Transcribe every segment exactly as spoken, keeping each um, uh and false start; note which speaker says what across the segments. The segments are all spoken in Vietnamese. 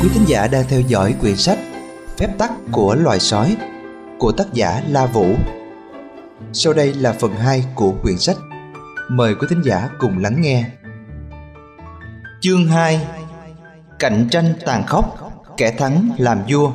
Speaker 1: Quý thính giả đang theo dõi quyển sách Phép tắc của loài sói của tác giả La Vũ. Sau đây là phần hai của quyển sách. Mời quý thính giả cùng lắng nghe. Chương hai. Cạnh tranh tàn khốc, kẻ thắng làm vua.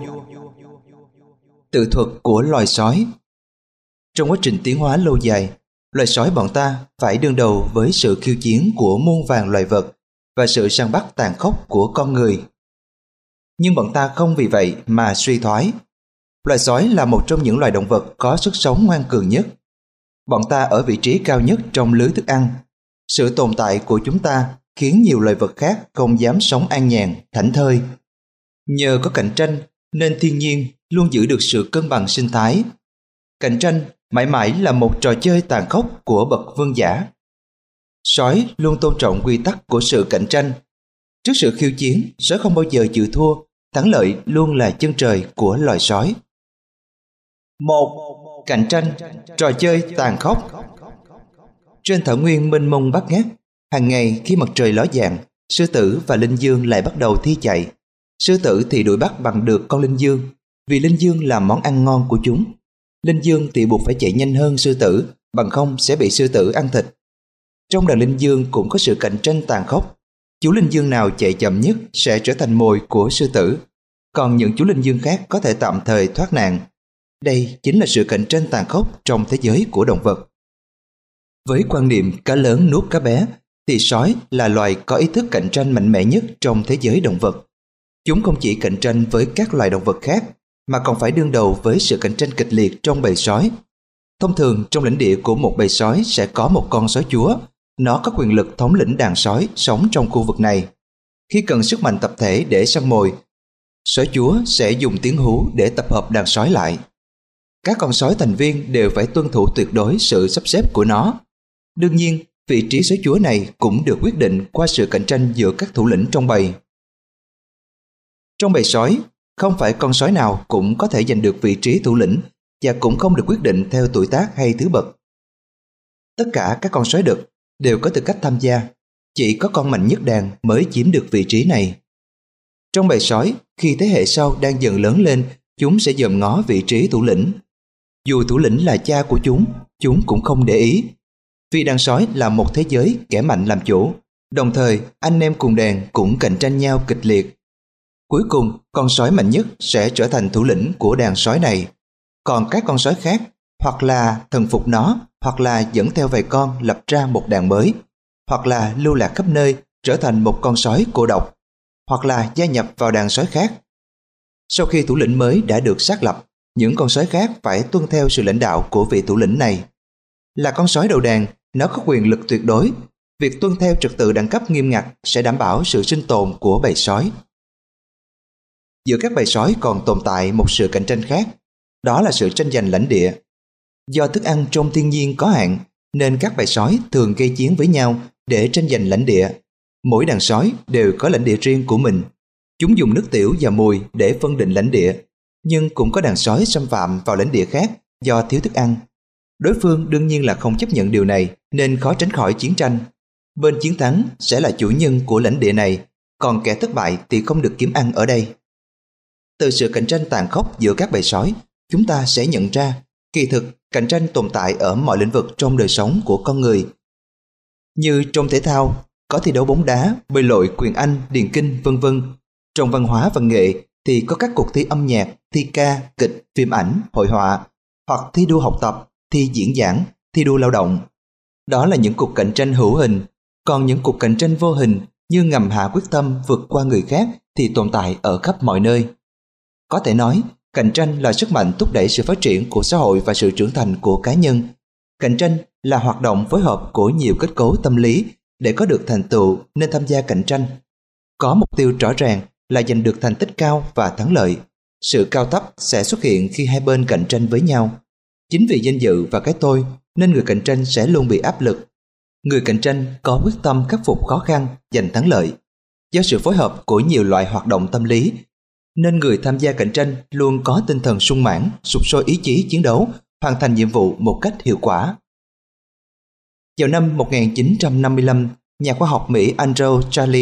Speaker 1: Tự thuật của loài sói. Trong quá trình tiến hóa lâu dài, loài sói bọn ta phải đương đầu với sự khiêu chiến của muôn vàn loài vật và sự săn bắt tàn khốc của con người. Nhưng bọn ta không vì vậy mà suy thoái. Loài sói là một trong những loài động vật có sức sống ngoan cường nhất. Bọn ta ở vị trí cao nhất trong lưới thức ăn. Sự tồn tại của chúng ta khiến nhiều loài vật khác không dám sống an nhàn, thảnh thơi. Nhờ có cạnh tranh nên thiên nhiên luôn giữ được sự cân bằng sinh thái. Cạnh tranh mãi mãi là một trò chơi tàn khốc của bậc vương giả. Sói luôn tôn trọng quy tắc của sự cạnh tranh. Trước sự khiêu chiến, sói không bao giờ chịu thua, thắng lợi luôn là chân trời của loài sói. Một. Cạnh tranh, trò chơi tàn khốc. Trên thảo nguyên mênh mông bát ngát, hàng ngày khi mặt trời ló dạng, sư tử và linh dương lại bắt đầu thi chạy. Sư tử thì đuổi bắt bằng được con linh dương, vì linh dương là món ăn ngon của chúng. Linh dương thì buộc phải chạy nhanh hơn sư tử, bằng không sẽ bị sư tử ăn thịt. Trong đàn linh dương cũng có sự cạnh tranh tàn khốc. Chú linh dương nào chạy chậm nhất sẽ trở thành mồi của sư tử, còn những chú linh dương khác có thể tạm thời thoát nạn. Đây chính là sự cạnh tranh tàn khốc trong thế giới của động vật. Với quan niệm cá lớn nuốt cá bé, thì sói là loài có ý thức cạnh tranh mạnh mẽ nhất trong thế giới động vật. Chúng không chỉ cạnh tranh với các loài động vật khác, mà còn phải đương đầu với sự cạnh tranh kịch liệt trong bầy sói. Thông thường trong lãnh địa của một bầy sói sẽ có một con sói chúa. Nó có quyền lực thống lĩnh đàn sói sống trong khu vực này. Khi cần sức mạnh tập thể để săn mồi, sói chúa sẽ dùng tiếng hú để tập hợp đàn sói lại. Các con sói thành viên đều phải tuân thủ tuyệt đối sự sắp xếp của nó. Đương nhiên, vị trí sói chúa này cũng được quyết định qua sự cạnh tranh giữa các thủ lĩnh trong bầy. Trong bầy sói, không phải con sói nào cũng có thể giành được vị trí thủ lĩnh và cũng không được quyết định theo tuổi tác hay thứ bậc. Tất cả các con sói đực đều có tư cách tham gia, chỉ có con mạnh nhất đàn mới chiếm được vị trí này. Trong bầy sói, khi thế hệ sau đang dần lớn lên, chúng sẽ dòm ngó vị trí thủ lĩnh. Dù thủ lĩnh là cha của chúng, chúng cũng không để ý. Vì đàn sói là một thế giới kẻ mạnh làm chủ, đồng thời anh em cùng đàn cũng cạnh tranh nhau kịch liệt. Cuối cùng, con sói mạnh nhất sẽ trở thành thủ lĩnh của đàn sói này, còn các con sói khác hoặc là thần phục nó, hoặc là dẫn theo vài con lập ra một đàn mới, hoặc là lưu lạc khắp nơi trở thành một con sói cô độc, hoặc là gia nhập vào đàn sói khác. Sau khi thủ lĩnh mới đã được xác lập, những con sói khác phải tuân theo sự lãnh đạo của vị thủ lĩnh này. Là con sói đầu đàn, nó có quyền lực tuyệt đối. Việc tuân theo trật tự đẳng cấp nghiêm ngặt sẽ đảm bảo sự sinh tồn của bầy sói. Giữa các bầy sói còn tồn tại một sự cạnh tranh khác, đó là sự tranh giành lãnh địa. Do thức ăn trong thiên nhiên có hạn, nên các bầy sói thường gây chiến với nhau để tranh giành lãnh địa. Mỗi đàn sói đều có lãnh địa riêng của mình. Chúng dùng nước tiểu và mùi để phân định lãnh địa, nhưng cũng có đàn sói xâm phạm vào lãnh địa khác do thiếu thức ăn. Đối phương đương nhiên là không chấp nhận điều này, nên khó tránh khỏi chiến tranh. Bên chiến thắng sẽ là chủ nhân của lãnh địa này, còn kẻ thất bại thì không được kiếm ăn ở đây. Từ sự cạnh tranh tàn khốc giữa các bầy sói, chúng ta sẽ nhận ra kỳ thực cạnh tranh tồn tại ở mọi lĩnh vực trong đời sống của con người. Như trong thể thao, có thi đấu bóng đá, bơi lội, quyền Anh, điền kinh, vân vân. Trong văn hóa văn nghệ thì có các cuộc thi âm nhạc, thi ca, kịch, phim ảnh, hội họa, hoặc thi đua học tập, thi diễn giảng, thi đua lao động. Đó là những cuộc cạnh tranh hữu hình, còn những cuộc cạnh tranh vô hình như ngầm hạ quyết tâm vượt qua người khác thì tồn tại ở khắp mọi nơi. Có thể nói, cạnh tranh là sức mạnh thúc đẩy sự phát triển của xã hội và sự trưởng thành của cá nhân. Cạnh tranh là hoạt động phối hợp của nhiều kết cấu tâm lý. Để có được thành tựu nên tham gia cạnh tranh. Có mục tiêu rõ ràng là giành được thành tích cao và thắng lợi. Sự cao thấp sẽ xuất hiện khi hai bên cạnh tranh với nhau. Chính vì danh dự và cái tôi nên người cạnh tranh sẽ luôn bị áp lực. Người cạnh tranh có quyết tâm khắc phục khó khăn, giành thắng lợi. Do sự phối hợp của nhiều loại hoạt động tâm lý, nên người tham gia cạnh tranh luôn có tinh thần sung mãn, sục sôi ý chí chiến đấu, hoàn thành nhiệm vụ một cách hiệu quả. Vào năm một nghìn chín trăm năm mươi lăm, nhà khoa học Mỹ Andrew Charlie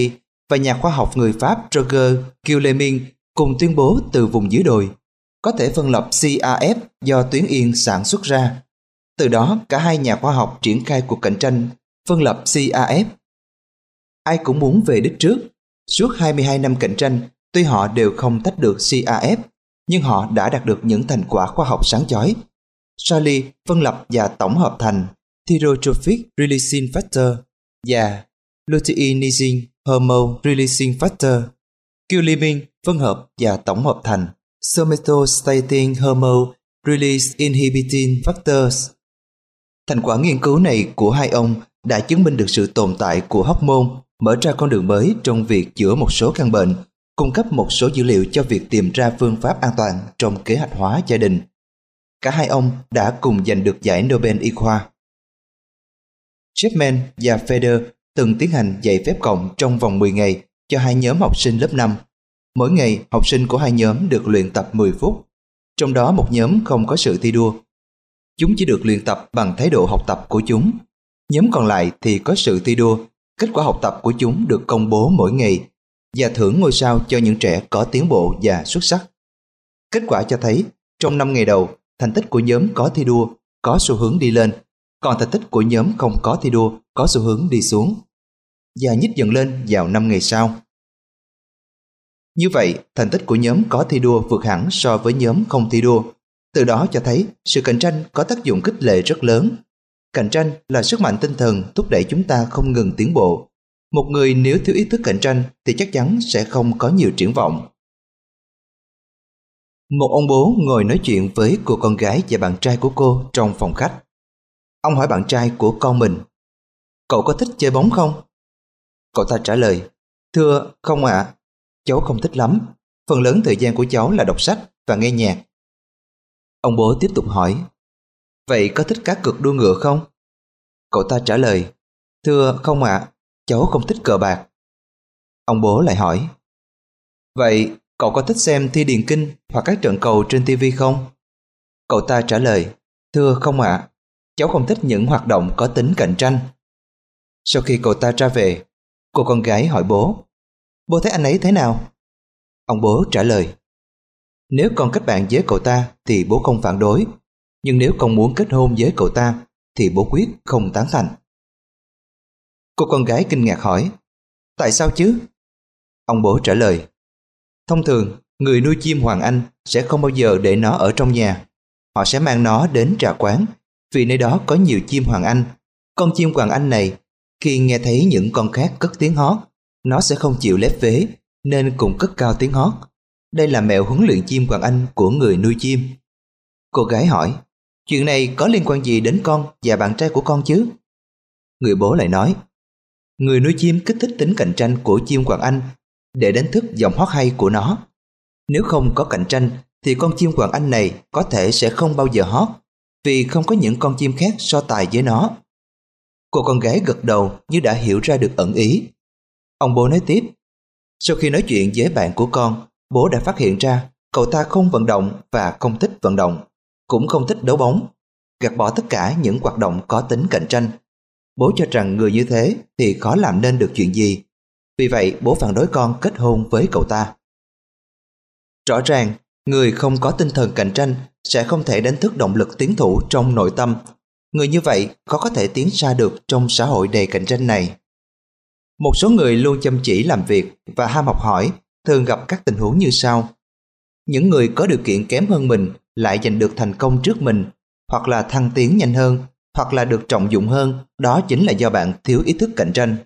Speaker 1: và nhà khoa học người Pháp Roger Guillemin cùng tuyên bố từ vùng dưới đồi có thể phân lập xê a ép do tuyến yên sản xuất ra. Từ đó, cả hai nhà khoa học triển khai cuộc cạnh tranh phân lập xê a ép. Ai cũng muốn về đích trước. Suốt hai mươi hai năm cạnh tranh, tuy họ đều không tách được xê a ép, nhưng họ đã đạt được những thành quả khoa học sáng chói. Charlie phân lập và tổng hợp thành Thyrotrophic Releasing Factor và Luteinizing Hormone Releasing Factor. Guillemin phân hợp và tổng hợp thành Somatostatin Hormone Release Inhibiting Factors. Thành quả nghiên cứu này của hai ông đã chứng minh được sự tồn tại của hormone, mở ra con đường mới trong việc chữa một số căn bệnh, cung cấp một số dữ liệu cho việc tìm ra phương pháp an toàn trong kế hoạch hóa gia đình. Cả hai ông đã cùng giành được giải Nobel y khoa. Chapman và Feder từng tiến hành dạy phép cộng trong vòng mười ngày cho hai nhóm học sinh lớp năm. Mỗi ngày, học sinh của hai nhóm được luyện tập mười phút. Trong đó một nhóm không có sự thi đua. Chúng chỉ được luyện tập bằng thái độ học tập của chúng. Nhóm còn lại thì có sự thi đua. Kết quả học tập của chúng được công bố mỗi ngày và thưởng ngôi sao cho những trẻ có tiến bộ và xuất sắc. Kết quả cho thấy, trong năm ngày đầu, thành tích của nhóm có thi đua có xu hướng đi lên, còn thành tích của nhóm không có thi đua có xu hướng đi xuống, và nhích dần lên vào năm ngày sau. Như vậy, thành tích của nhóm có thi đua vượt hẳn so với nhóm không thi đua. Từ đó cho thấy sự cạnh tranh có tác dụng khích lệ rất lớn. Cạnh tranh là sức mạnh tinh thần thúc đẩy chúng ta không ngừng tiến bộ. Một người nếu thiếu ý thức cạnh tranh thì chắc chắn sẽ không có nhiều triển vọng. Một ông bố ngồi nói chuyện với cô con gái và bạn trai của cô trong phòng khách. Ông hỏi bạn trai của con mình: "Cậu có thích chơi bóng không?" Cậu ta trả lời: "Thưa, không ạ, à, cháu không thích lắm. Phần lớn thời gian của cháu là đọc sách và nghe nhạc." Ông bố tiếp tục hỏi: "Vậy có thích cá cược đua ngựa không?" Cậu ta trả lời: "Thưa, không ạ, à, cháu không thích cờ bạc." Ông bố lại hỏi: "Vậy cậu có thích xem thi điền kinh hoặc các trận cầu trên ti vi không?" Cậu ta trả lời: "Thưa, không ạ, à, cháu không thích những hoạt động có tính cạnh tranh." Sau khi cậu ta ra về, cô con gái hỏi bố: "Bố thấy anh ấy thế nào?" Ông bố trả lời: "Nếu con kết bạn với cậu ta thì bố không phản đối, nhưng nếu con muốn kết hôn với cậu ta thì bố quyết không tán thành." Cô con gái kinh ngạc hỏi: "Tại sao chứ?" Ông bố trả lời: "Thông thường, người nuôi chim Hoàng Anh sẽ không bao giờ để nó ở trong nhà. Họ sẽ mang nó đến trà quán, vì nơi đó có nhiều chim Hoàng Anh. Con chim Hoàng Anh này, khi nghe thấy những con khác cất tiếng hót, nó sẽ không chịu lép vế, nên cùng cất cao tiếng hót. Đây là mẹo huấn luyện chim Hoàng Anh của người nuôi chim." Cô gái hỏi: "Chuyện này có liên quan gì đến con và bạn trai của con chứ?" Người bố lại nói: "Người nuôi chim kích thích tính cạnh tranh của chim Hoàng Anh để đánh thức giọng hót hay của nó. Nếu không có cạnh tranh thì con chim Hoàng Anh này có thể sẽ không bao giờ hót, vì không có những con chim khác so tài với nó." Cô con gái gật đầu như đã hiểu ra được ẩn ý. Ông bố nói tiếp: "Sau khi nói chuyện với bạn của con, bố đã phát hiện ra cậu ta không vận động và không thích vận động, cũng không thích đấu bóng, gạt bỏ tất cả những hoạt động có tính cạnh tranh. Bố cho rằng người như thế thì khó làm nên được chuyện gì. Vì vậy bố phản đối con kết hôn với cậu ta." Rõ ràng, người không có tinh thần cạnh tranh sẽ không thể đánh thức động lực tiến thủ trong nội tâm. Người như vậy khó có thể tiến xa được trong xã hội đầy cạnh tranh này. Một số người luôn chăm chỉ làm việc và ham học hỏi thường gặp các tình huống như sau. Những người có điều kiện kém hơn mình lại giành được thành công trước mình, hoặc là thăng tiến nhanh hơn, hoặc là được trọng dụng hơn. Đó chính là do bạn thiếu ý thức cạnh tranh.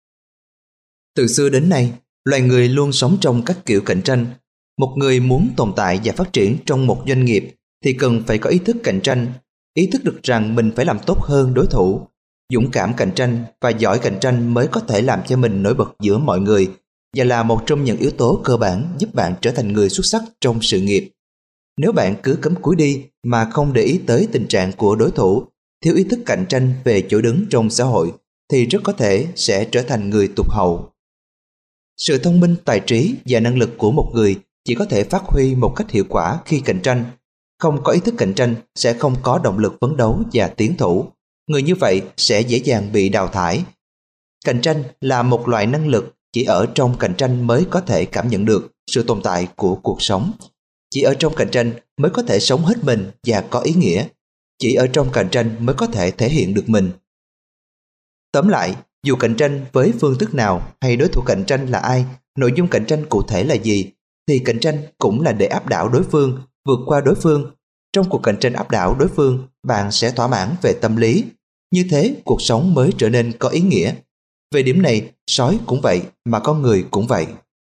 Speaker 1: Từ xưa đến nay, loài người luôn sống trong các kiểu cạnh tranh. Một người muốn tồn tại và phát triển trong một doanh nghiệp thì cần phải có ý thức cạnh tranh, ý thức được rằng mình phải làm tốt hơn đối thủ. Dũng cảm cạnh tranh và giỏi cạnh tranh mới có thể làm cho mình nổi bật giữa mọi người và là một trong những yếu tố cơ bản giúp bạn trở thành người xuất sắc trong sự nghiệp. Nếu bạn cứ cắm cúi đi mà không để ý tới tình trạng của đối thủ, thiếu ý thức cạnh tranh về chỗ đứng trong xã hội thì rất có thể sẽ trở thành người tụt hậu. Sự thông minh, tài trí và năng lực của một người chỉ có thể phát huy một cách hiệu quả khi cạnh tranh. Không có ý thức cạnh tranh sẽ không có động lực phấn đấu và tiến thủ. Người như vậy sẽ dễ dàng bị đào thải. Cạnh tranh là một loại năng lực chỉ ở trong cạnh tranh mới có thể cảm nhận được sự tồn tại của cuộc sống. Chỉ ở trong cạnh tranh mới có thể sống hết mình và có ý nghĩa. Chỉ ở trong cạnh tranh mới có thể thể hiện được mình. Tóm lại, dù cạnh tranh với phương thức nào hay đối thủ cạnh tranh là ai, nội dung cạnh tranh cụ thể là gì, thì cạnh tranh cũng là để áp đảo đối phương, vượt qua đối phương. Trong cuộc cạnh tranh áp đảo đối phương, bạn sẽ thỏa mãn về tâm lý. Như thế, cuộc sống mới trở nên có ý nghĩa. Về điểm này, sói cũng vậy, mà con người cũng vậy.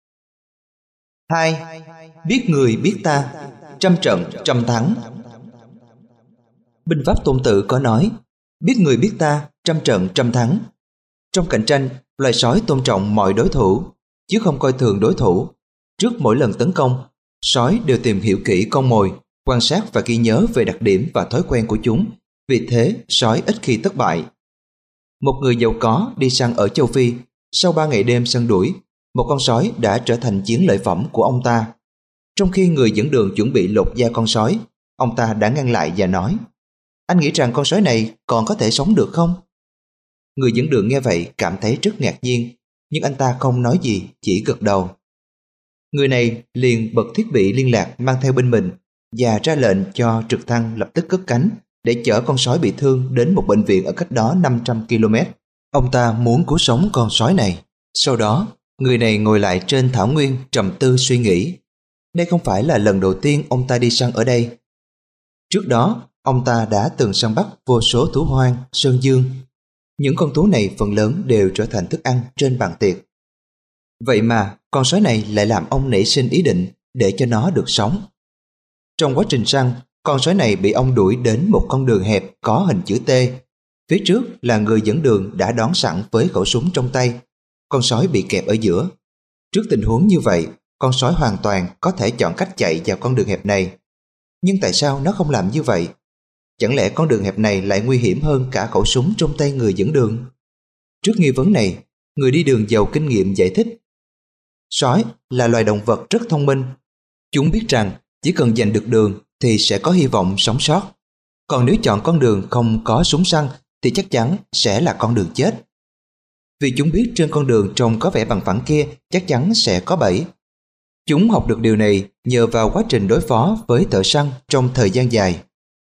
Speaker 1: Hai. Biết người biết ta, trăm trận trăm thắng. Binh pháp Tôn Tử có nói, biết người biết ta, trăm trận trăm thắng. Trong cạnh tranh, loài sói tôn trọng mọi đối thủ, chứ không coi thường đối thủ. Trước mỗi lần tấn công, sói đều tìm hiểu kỹ con mồi, quan sát và ghi nhớ về đặc điểm và thói quen của chúng. Vì thế, sói ít khi thất bại. Một người giàu có đi săn ở châu Phi, sau ba ngày đêm săn đuổi, một con sói đã trở thành chiến lợi phẩm của ông ta. Trong khi người dẫn đường chuẩn bị lột da con sói, ông ta đã ngăn lại và nói, anh nghĩ rằng con sói này còn có thể sống được không? Người dẫn đường nghe vậy cảm thấy rất ngạc nhiên, nhưng anh ta không nói gì, chỉ gật đầu. Người này liền bật thiết bị liên lạc mang theo bên mình và ra lệnh cho trực thăng lập tức cất cánh để chở con sói bị thương đến một bệnh viện ở cách đó năm trăm ki lô mét. Ông ta muốn cứu sống con sói này. Sau đó, người này ngồi lại trên thảo nguyên trầm tư suy nghĩ. Đây không phải là lần đầu tiên ông ta đi săn ở đây. Trước đó, ông ta đã từng săn bắt vô số thú hoang, sơn dương. Những con thú này phần lớn đều trở thành thức ăn trên bàn tiệc. Vậy mà, con sói này lại làm ông nảy sinh ý định để cho nó được sống. Trong quá trình săn, con sói này bị ông đuổi đến một con đường hẹp có hình chữ T. Phía trước là người dẫn đường đã đón sẵn với khẩu súng trong tay. Con sói bị kẹp ở giữa. Trước tình huống như vậy, con sói hoàn toàn có thể chọn cách chạy vào con đường hẹp này. Nhưng tại sao nó không làm như vậy? Chẳng lẽ con đường hẹp này lại nguy hiểm hơn cả khẩu súng trong tay người dẫn đường? Trước nghi vấn này, người đi đường giàu kinh nghiệm giải thích. Sói là loài động vật rất thông minh. Chúng biết rằng chỉ cần giành được đường thì sẽ có hy vọng sống sót. Còn nếu chọn con đường không có súng săn thì chắc chắn sẽ là con đường chết. Vì chúng biết trên con đường trông có vẻ bằng phẳng kia chắc chắn sẽ có bẫy. Chúng học được điều này nhờ vào quá trình đối phó với thợ săn trong thời gian dài.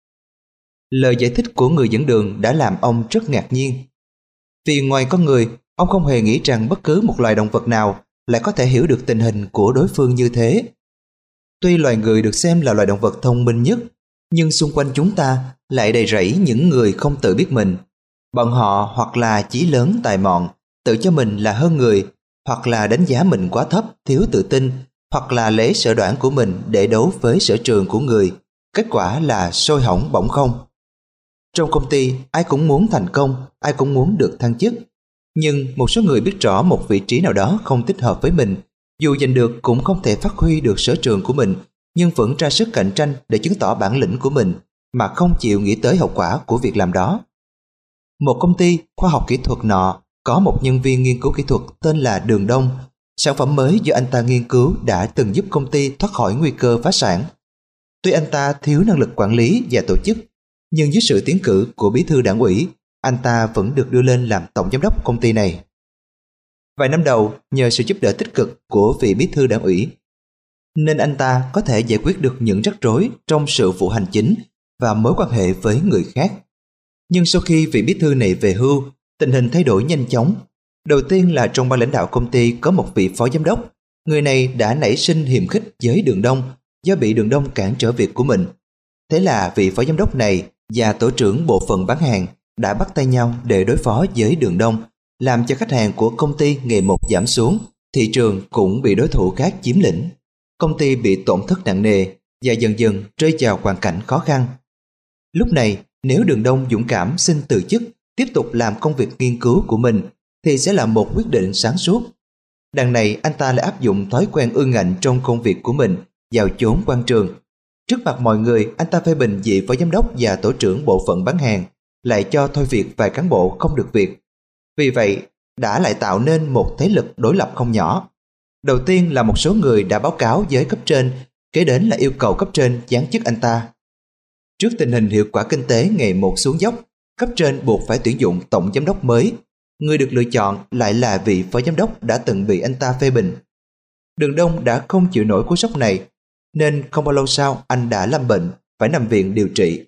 Speaker 1: Lời giải thích của người dẫn đường đã làm ông rất ngạc nhiên. Vì ngoài con người, ông không hề nghĩ rằng bất cứ một loài động vật nào lại có thể hiểu được tình hình của đối phương như thế. Tuy loài người được xem là loài động vật thông minh nhất, nhưng xung quanh chúng ta lại đầy rẫy những người không tự biết mình. Bọn họ hoặc là chí lớn tài mọn, tự cho mình là hơn người, hoặc là đánh giá mình quá thấp, thiếu tự tin, hoặc là lấy sở đoản của mình để đấu với sở trường của người. Kết quả là sôi hỏng bỏng không. Trong công ty, ai cũng muốn thành công, ai cũng muốn được thăng chức. Nhưng một số người biết rõ một vị trí nào đó không thích hợp với mình, dù giành được cũng không thể phát huy được sở trường của mình, nhưng vẫn ra sức cạnh tranh để chứng tỏ bản lĩnh của mình, mà không chịu nghĩ tới hậu quả của việc làm đó. Một công ty khoa học kỹ thuật nọ có một nhân viên nghiên cứu kỹ thuật tên là Đường Đông. Sản phẩm mới do anh ta nghiên cứu đã từng giúp công ty thoát khỏi nguy cơ phá sản. Tuy anh ta thiếu năng lực quản lý và tổ chức, nhưng dưới sự tiến cử của bí thư đảng ủy, anh ta vẫn được đưa lên làm tổng giám đốc công ty này. Vài năm đầu, nhờ sự giúp đỡ tích cực của vị bí thư đảng ủy, nên anh ta có thể giải quyết được những rắc rối trong sự vụ hành chính và mối quan hệ với người khác. Nhưng sau khi vị bí thư này về hưu, tình hình thay đổi nhanh chóng. Đầu tiên là trong ban lãnh đạo công ty có một vị phó giám đốc. Người này đã nảy sinh hiềm khích với Đường Đông do bị Đường Đông cản trở việc của mình. Thế là vị phó giám đốc này và tổ trưởng bộ phận bán hàng đã bắt tay nhau để đối phó với Đường Đông, làm cho khách hàng của công ty ngày một giảm xuống, thị trường cũng bị đối thủ khác chiếm lĩnh. Công ty bị tổn thất nặng nề và dần dần rơi vào hoàn cảnh khó khăn. Lúc này, nếu Đường Đông dũng cảm xin từ chức, tiếp tục làm công việc nghiên cứu của mình, thì sẽ là một quyết định sáng suốt. Đằng này anh ta lại áp dụng thói quen ương ngạnh trong công việc của mình vào chốn quan trường. Trước mặt mọi người, anh ta phê bình vị phó giám đốc và tổ trưởng bộ phận bán hàng, lại cho thôi việc vài cán bộ không được việc. Vì vậy, đã lại tạo nên một thế lực đối lập không nhỏ. Đầu tiên là một số người đã báo cáo với cấp trên, kế đến là yêu cầu cấp trên giáng chức anh ta. Trước tình hình hiệu quả kinh tế ngày một xuống dốc, cấp trên buộc phải tuyển dụng tổng giám đốc mới. Người được lựa chọn lại là vị phó giám đốc đã từng bị anh ta phê bình. Đường Đông đã không chịu nổi cú sốc này, nên không bao lâu sau anh đã lâm bệnh, phải nằm viện điều trị.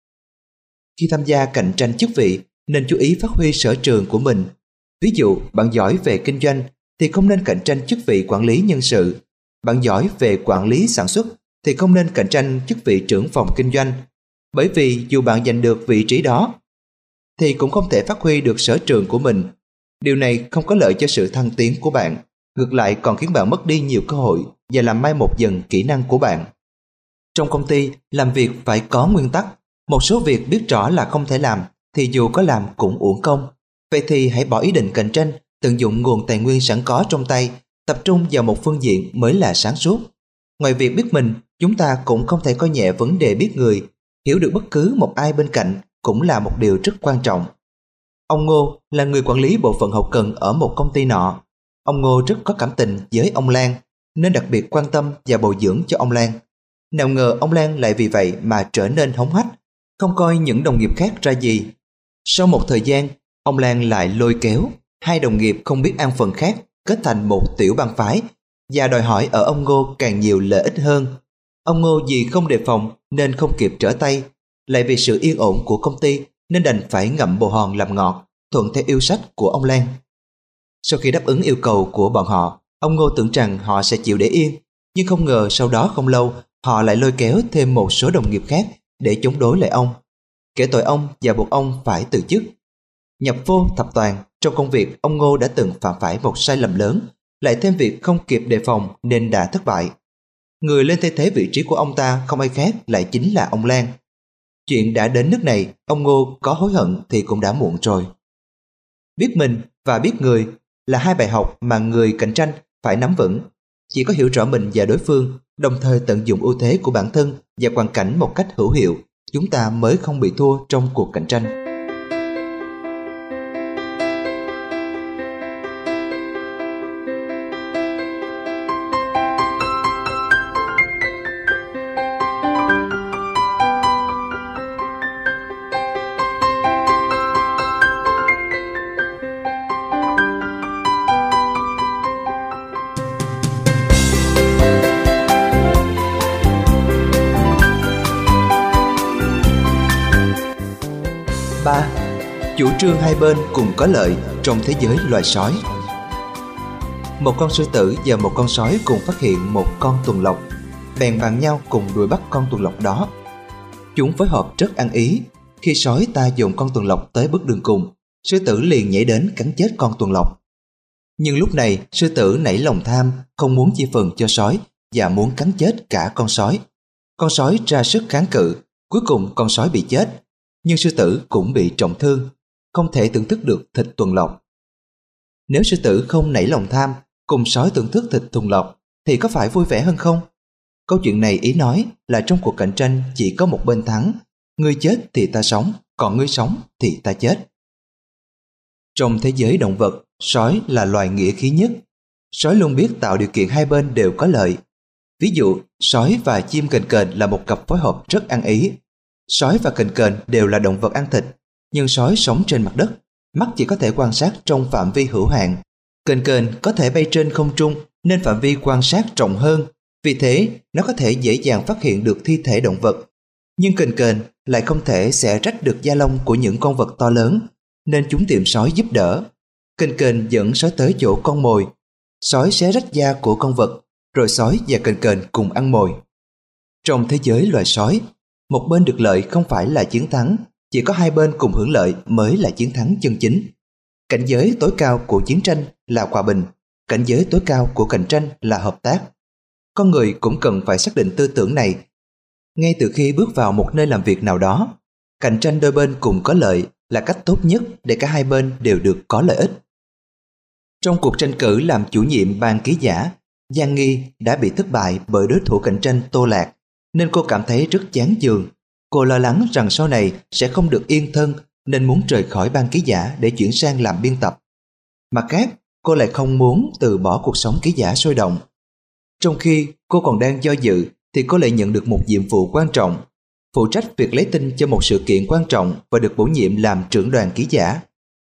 Speaker 1: Khi tham gia cạnh tranh chức vị, nên chú ý phát huy sở trường của mình. Ví dụ, bạn giỏi về kinh doanh thì không nên cạnh tranh chức vị quản lý nhân sự. Bạn giỏi về quản lý sản xuất thì không nên cạnh tranh chức vị trưởng phòng kinh doanh. Bởi vì dù bạn giành được vị trí đó, thì cũng không thể phát huy được sở trường của mình. Điều này không có lợi cho sự thăng tiến của bạn, ngược lại còn khiến bạn mất đi nhiều cơ hội và làm mai một dần kỹ năng của bạn. Trong công ty, làm việc phải có nguyên tắc. Một số việc biết rõ là không thể làm thì dù có làm cũng uổng công. Vậy thì hãy bỏ ý định cạnh tranh, tận dụng nguồn tài nguyên sẵn có trong tay, tập trung vào một phương diện mới là sáng suốt. Ngoài việc biết mình, chúng ta cũng không thể coi nhẹ vấn đề biết người. Hiểu được bất cứ một ai bên cạnh cũng là một điều rất quan trọng. Ông Ngô là người quản lý bộ phận hậu cần ở một công ty nọ. Ông Ngô rất có cảm tình với ông Lan, nên đặc biệt quan tâm và bồi dưỡng cho ông Lan. Nào ngờ ông Lan lại vì vậy mà trở nên hống hách, không coi những đồng nghiệp khác ra gì. Sau một thời gian, ông Lan lại lôi kéo hai đồng nghiệp không biết an phận khác kết thành một tiểu bang phái và đòi hỏi ở ông Ngô càng nhiều lợi ích hơn. Ông Ngô vì không đề phòng nên không kịp trở tay, lại vì sự yên ổn của công ty nên đành phải ngậm bồ hòn làm ngọt, thuận theo yêu sách của ông Lan. Sau khi đáp ứng yêu cầu của bọn họ, ông Ngô tưởng rằng họ sẽ chịu để yên, nhưng không ngờ sau đó không lâu họ lại lôi kéo thêm một số đồng nghiệp khác để chống đối lại ông, kể tội ông và buộc ông phải từ chức. Nhập vô thập toàn, trong công việc ông Ngô đã từng phạm phải một sai lầm lớn, lại thêm việc không kịp đề phòng nên đã thất bại. Người lên thay thế vị trí của ông ta không ai khác lại chính là ông Lan. Chuyện đã đến nước này, ông Ngô có hối hận thì cũng đã muộn rồi. Biết mình và biết người là hai bài học mà người cạnh tranh phải nắm vững. Chỉ có hiểu rõ mình và đối phương, đồng thời tận dụng ưu thế của bản thân và hoàn cảnh một cách hữu hiệu, chúng ta mới không bị thua trong cuộc cạnh tranh. ba. Chủ trương hai bên cùng có lợi trong thế giới loài sói. Một con sư tử và một con sói cùng phát hiện một con tuần lộc, bèn bàn nhau cùng đuổi bắt con tuần lộc đó. Chúng phối hợp rất ăn ý. Khi sói ta dồn con tuần lộc tới bước đường cùng, sư tử liền nhảy đến cắn chết con tuần lộc. Nhưng lúc này sư tử nảy lòng tham, không muốn chia phần cho sói và muốn cắn chết cả con sói. Con sói ra sức kháng cự, cuối cùng con sói bị chết, nhưng sư tử cũng bị trọng thương, không thể thưởng thức được thịt tuần lộc. Nếu sư tử không nảy lòng tham, cùng sói thưởng thức thịt tuần lộc thì có phải vui vẻ hơn không? Câu chuyện này ý nói là trong cuộc cạnh tranh chỉ có một bên thắng, ngươi chết thì ta sống, còn ngươi sống thì ta chết. Trong thế giới động vật, sói là loài nghĩa khí nhất. Sói luôn biết tạo điều kiện hai bên đều có lợi. Ví dụ, sói và chim kền kền là một cặp phối hợp rất ăn ý. Sói và kền kền đều là động vật ăn thịt, nhưng sói sống trên mặt đất, mắt chỉ có thể quan sát trong phạm vi hữu hạn. Kền kền có thể bay trên không trung nên phạm vi quan sát rộng hơn, vì thế nó có thể dễ dàng phát hiện được thi thể động vật. Nhưng kền kền lại không thể xẻ rách được da lông của những con vật to lớn, nên chúng tìm sói giúp đỡ. Kền kền dẫn sói tới chỗ con mồi. Sói xé rách da của con vật, rồi sói và kền kền cùng ăn mồi. Trong thế giới loài sói, một bên được lợi không phải là chiến thắng, chỉ có hai bên cùng hưởng lợi mới là chiến thắng chân chính. Cảnh giới tối cao của chiến tranh là hòa bình, cảnh giới tối cao của cạnh tranh là hợp tác. Con người cũng cần phải xác định tư tưởng này ngay từ khi bước vào một nơi làm việc nào đó. Cạnh tranh đôi bên cùng có lợi là cách tốt nhất để cả hai bên đều được có lợi ích. Trong cuộc tranh cử làm chủ nhiệm ban ký giả, Giang Nghi đã bị thất bại bởi đối thủ cạnh tranh Tô Lạc, nên cô cảm thấy rất chán chường. Cô lo lắng rằng sau này sẽ không được yên thân nên muốn rời khỏi ban ký giả để chuyển sang làm biên tập. Mặt khác, cô lại không muốn từ bỏ cuộc sống ký giả sôi động. Trong khi cô còn đang do dự thì cô lại nhận được một nhiệm vụ quan trọng, phụ trách việc lấy tin cho một sự kiện quan trọng và được bổ nhiệm làm trưởng đoàn ký giả.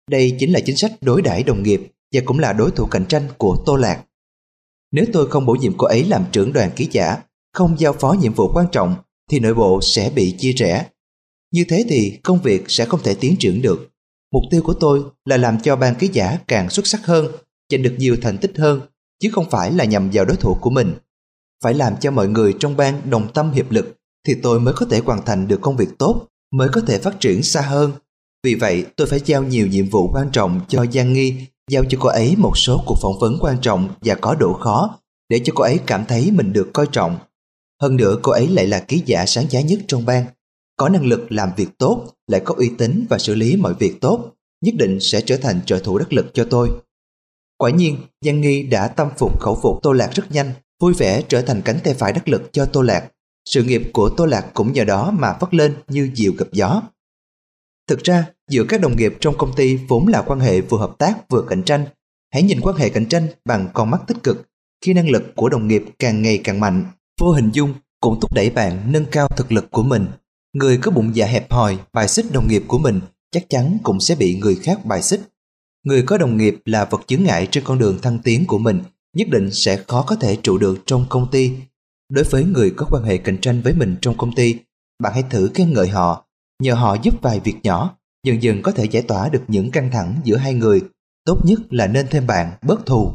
Speaker 1: Đây chính là chính sách đối đãi đồng nghiệp và cũng là đối thủ cạnh tranh của Tô Lạc. Nếu tôi không bổ nhiệm cô ấy làm trưởng đoàn ký giả, không giao phó nhiệm vụ quan trọng, thì nội bộ sẽ bị chia rẽ. Như thế thì công việc sẽ không thể tiến triển được. Mục tiêu của tôi là làm cho ban ký giả càng xuất sắc hơn, giành được nhiều thành tích hơn, chứ không phải là nhằm vào đối thủ của mình. Phải làm cho mọi người trong ban đồng tâm hiệp lực thì tôi mới có thể hoàn thành được công việc tốt, mới có thể phát triển xa hơn. Vì vậy tôi phải giao nhiều nhiệm vụ quan trọng cho Giang Nghi, giao cho cô ấy một số cuộc phỏng vấn quan trọng và có độ khó để cho cô ấy cảm thấy mình được coi trọng. Hơn nữa cô ấy lại là ký giả sáng giá nhất trong ban, có năng lực làm việc tốt, lại có uy tín và xử lý mọi việc tốt, nhất định sẽ trở thành trợ thủ đắc lực cho tôi. Quả nhiên, Giang Nghi đã tâm phục khẩu phục Tô Lạc rất nhanh, vui vẻ trở thành cánh tay phải đắc lực cho Tô Lạc. Sự nghiệp của Tô Lạc cũng nhờ đó mà phất lên như diều gặp gió. Thực ra, giữa các đồng nghiệp trong công ty vốn là quan hệ vừa hợp tác vừa cạnh tranh. Hãy nhìn quan hệ cạnh tranh bằng con mắt tích cực. Khi năng lực của đồng nghiệp càng ngày càng mạnh, vô hình dung cũng thúc đẩy bạn nâng cao thực lực của mình. Người có bụng dạ hẹp hòi, bài xích đồng nghiệp của mình chắc chắn cũng sẽ bị người khác bài xích. Người có đồng nghiệp là vật chướng ngại trên con đường thăng tiến của mình, nhất định sẽ khó có thể trụ được trong công ty. Đối với người có quan hệ cạnh tranh với mình trong công ty, bạn hãy thử khen ngợi họ, nhờ họ giúp vài việc nhỏ, dần dần có thể giải tỏa được những căng thẳng giữa hai người. Tốt nhất là nên thêm bạn bớt thù.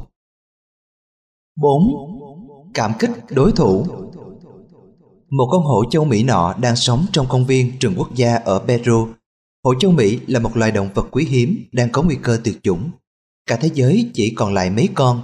Speaker 1: bốn. Cảm kích đối thủ. Một con hổ châu Mỹ nọ đang sống trong công viên rừng quốc gia ở Peru. Hổ châu Mỹ là một loài động vật quý hiếm đang có nguy cơ tuyệt chủng. Cả thế giới chỉ còn lại mấy con.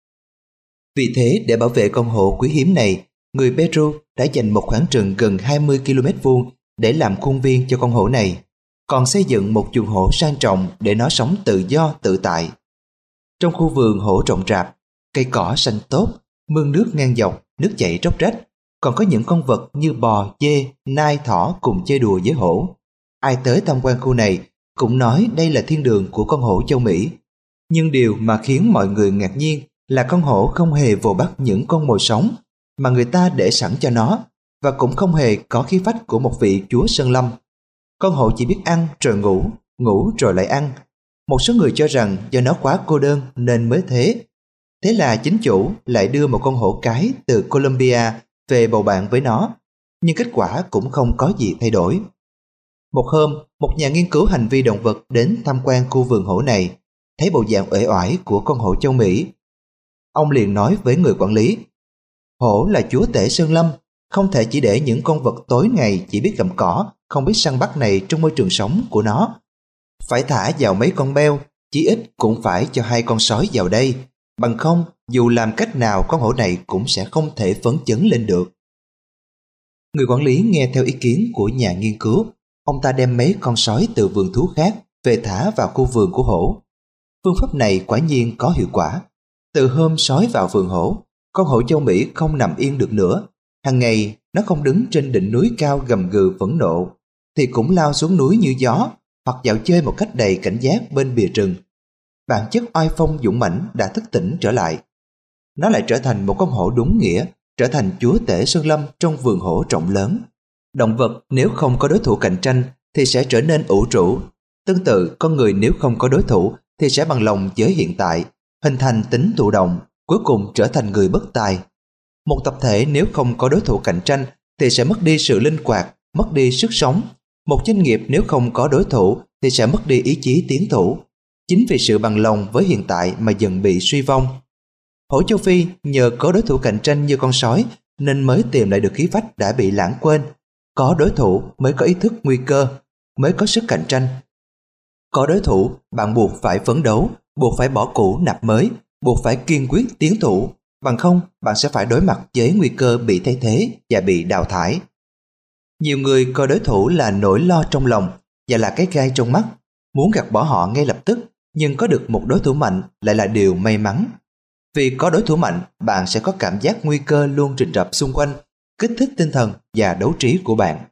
Speaker 1: Vì thế, để bảo vệ con hổ quý hiếm này, người Peru đã dành một khoảng rừng gần hai mươi ki lô mét vuông để làm khuôn viên cho con hổ này, còn xây dựng một chuồng hổ sang trọng để nó sống tự do tự tại. Trong khu vườn hổ rộng rạp, cây cỏ xanh tốt, mương nước ngang dọc, nước chảy róc rách, còn có những con vật như bò, dê, nai, thỏ cùng chơi đùa với hổ. Ai tới tham quan khu này cũng nói đây là thiên đường của con hổ châu Mỹ. Nhưng điều mà khiến mọi người ngạc nhiên là con hổ không hề vồ bắt những con mồi sống mà người ta để sẵn cho nó, và cũng không hề có khí phách của một vị chúa sơn lâm. Con hổ chỉ biết ăn rồi ngủ, ngủ rồi lại ăn. Một số người cho rằng do nó quá cô đơn nên mới thế. Thế là chính chủ lại đưa một con hổ cái từ Colombia về bầu bạn với nó, nhưng kết quả cũng không có gì thay đổi. Một hôm, một nhà nghiên cứu hành vi động vật đến tham quan khu vườn hổ này, thấy bộ dạng uể oải của con hổ châu Mỹ. Ông liền nói với người quản lý, hổ là chúa tể sơn lâm, không thể chỉ để những con vật tối ngày chỉ biết gặm cỏ, không biết săn bắt này trong môi trường sống của nó. Phải thả vào mấy con beo, chí ít cũng phải cho hai con sói vào đây, bằng không dù làm cách nào con hổ này cũng sẽ không thể phấn chấn lên được. Người quản lý nghe theo ý kiến của nhà nghiên cứu, ông ta đem mấy con sói từ vườn thú khác về thả vào khu vườn của hổ. Phương pháp này quả nhiên có hiệu quả. Từ hôm sói vào vườn hổ, con hổ châu Mỹ không nằm yên được nữa. Hàng ngày nó không đứng trên đỉnh núi cao gầm gừ phẫn nộ, thì cũng lao xuống núi như gió, hoặc dạo chơi một cách đầy cảnh giác bên bìa rừng. Bản chất oai phong dũng mãnh đã thức tỉnh trở lại. Nó lại trở thành một con hổ đúng nghĩa, trở thành chúa tể sơn lâm trong vườn hổ rộng lớn. Động vật nếu không có đối thủ cạnh tranh thì sẽ trở nên ủ rũ. Tương tự, con người nếu không có đối thủ thì sẽ bằng lòng với hiện tại, hình thành tính thụ động, cuối cùng trở thành người bất tài. Một tập thể nếu không có đối thủ cạnh tranh thì sẽ mất đi sự linh hoạt, mất đi sức sống. Một doanh nghiệp nếu không có đối thủ thì sẽ mất đi ý chí tiến thủ. Chính vì sự bằng lòng với hiện tại mà dần bị suy vong. Hổ châu Phi nhờ có đối thủ cạnh tranh như con sói nên mới tìm lại được khí phách đã bị lãng quên. Có đối thủ mới có ý thức nguy cơ, mới có sức cạnh tranh. Có đối thủ, bạn buộc phải phấn đấu, buộc phải bỏ cũ nạp mới, buộc phải kiên quyết tiến thủ. Bằng không, bạn sẽ phải đối mặt với nguy cơ bị thay thế và bị đào thải. Nhiều người coi đối thủ là nỗi lo trong lòng và là cái gai trong mắt, muốn gạt bỏ họ ngay lập tức, nhưng có được một đối thủ mạnh lại là điều may mắn. Vì có đối thủ mạnh, bạn sẽ có cảm giác nguy cơ luôn rình rập xung quanh, kích thích tinh thần và đấu trí của bạn.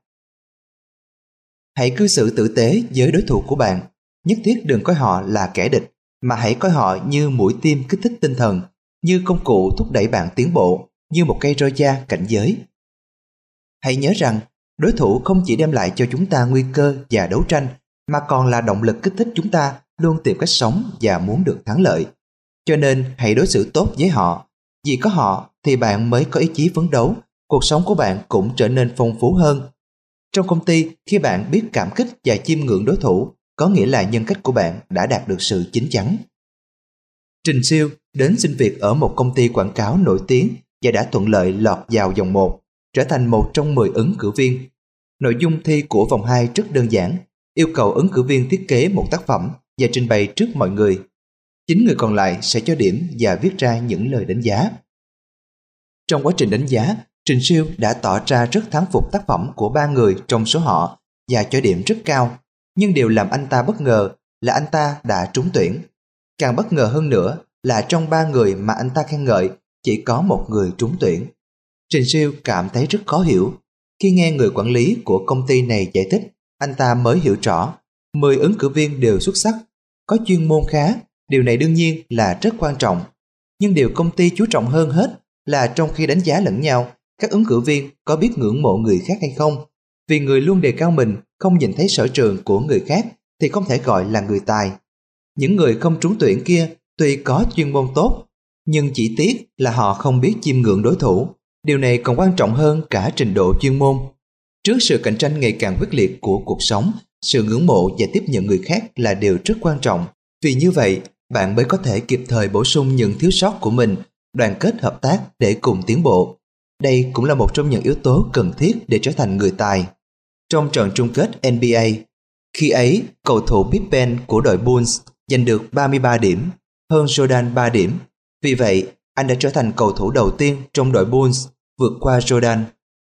Speaker 1: Hãy cư xử tử tế với đối thủ của bạn, nhất thiết đừng coi họ là kẻ địch, mà hãy coi họ như mũi tim kích thích tinh thần, như công cụ thúc đẩy bạn tiến bộ, như một cây roi da cảnh giới. Hãy nhớ rằng, đối thủ không chỉ đem lại cho chúng ta nguy cơ và đấu tranh, mà còn là động lực kích thích chúng ta luôn tìm cách sống và muốn được thắng lợi. Cho nên hãy đối xử tốt với họ. Vì có họ thì bạn mới có ý chí phấn đấu, cuộc sống của bạn cũng trở nên phong phú hơn. Trong công ty, khi bạn biết cảm kích và chiêm ngưỡng đối thủ, có nghĩa là nhân cách của bạn đã đạt được sự chín chắn. Trình Siêu đến xin việc ở một công ty quảng cáo nổi tiếng và đã thuận lợi lọt vào vòng một, trở thành một trong mười ứng cử viên. Nội dung thi của vòng hai rất đơn giản, yêu cầu ứng cử viên thiết kế một tác phẩm và trình bày trước mọi người. Chín người còn lại sẽ cho điểm và viết ra những lời đánh giá. Trong quá trình đánh giá, Trình Siêu đã tỏ ra rất thán phục tác phẩm của ba người trong số họ và cho điểm rất cao. Nhưng điều làm anh ta bất ngờ là anh ta đã trúng tuyển. Càng bất ngờ hơn nữa là trong ba người mà anh ta khen ngợi, chỉ có một người trúng tuyển. Trình Siêu cảm thấy rất khó hiểu. Khi nghe người quản lý của công ty này giải thích, anh ta mới hiểu rõ. Mười ứng cử viên đều xuất sắc, có chuyên môn khá. Điều này đương nhiên là rất quan trọng. Nhưng điều công ty chú trọng hơn hết là trong khi đánh giá lẫn nhau, các ứng cử viên có biết ngưỡng mộ người khác hay không. Vì người luôn đề cao mình, không nhìn thấy sở trường của người khác thì không thể gọi là người tài. Những người không trúng tuyển kia tuy có chuyên môn tốt, nhưng chỉ tiếc là họ không biết chiêm ngưỡng đối thủ. Điều này còn quan trọng hơn cả trình độ chuyên môn. Trước sự cạnh tranh ngày càng quyết liệt của cuộc sống, sự ngưỡng mộ và tiếp nhận người khác là điều rất quan trọng. Vì như vậy, bạn mới có thể kịp thời bổ sung những thiếu sót của mình, đoàn kết hợp tác để cùng tiến bộ. Đây cũng là một trong những yếu tố cần thiết để trở thành người tài. Trong trận chung kết N B A, khi ấy, cầu thủ Pippen của đội Bulls giành được ba mươi ba điểm, hơn Jordan ba điểm. Vì vậy, anh đã trở thành cầu thủ đầu tiên trong đội Bulls vượt qua Jordan.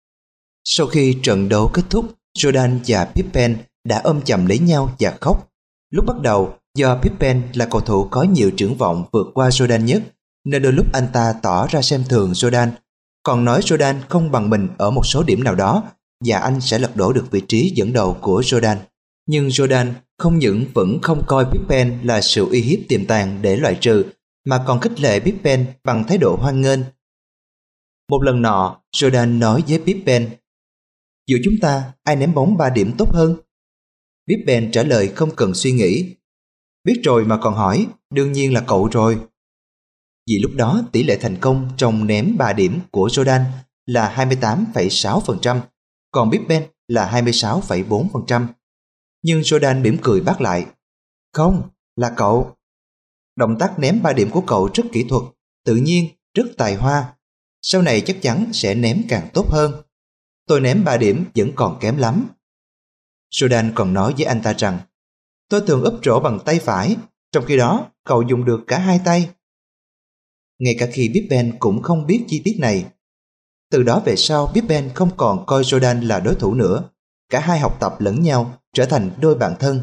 Speaker 1: Sau khi trận đấu kết thúc, Jordan và Pippen đã ôm chầm lấy nhau và khóc. Lúc bắt đầu, do Pippen là cầu thủ có nhiều triển vọng vượt qua Jordan nhất, nên đôi lúc anh ta tỏ ra xem thường Jordan, còn nói Jordan không bằng mình ở một số điểm nào đó và anh sẽ lật đổ được vị trí dẫn đầu của Jordan. Nhưng Jordan không những vẫn không coi Pippen là sự uy hiếp tiềm tàng để loại trừ, mà còn khích lệ Pippen bằng thái độ hoan nghênh. Một lần nọ, Jordan nói với Pippen, giữa chúng ta ai ném bóng ba điểm tốt hơn? Pippen trả lời không cần suy nghĩ, biết rồi mà còn hỏi, đương nhiên là cậu rồi. Vì lúc đó tỷ lệ thành công trong ném ba điểm của Jordan là hai mươi tám phẩy sáu phần trăm, còn Pippen là hai mươi sáu phẩy bốn phần trăm. Nhưng Jordan mỉm cười bác lại, không, là cậu. Động tác ném ba điểm của cậu rất kỹ thuật, tự nhiên, rất tài hoa. Sau này chắc chắn sẽ ném càng tốt hơn. Tôi ném ba điểm vẫn còn kém lắm. Jordan còn nói với anh ta rằng, tôi thường úp rổ bằng tay phải, trong khi đó cậu dùng được cả hai tay. Ngay cả khi Pippen cũng không biết chi tiết này. Từ đó về sau, Pippen không còn coi Jordan là đối thủ nữa. Cả hai học tập lẫn nhau, trở thành đôi bạn thân.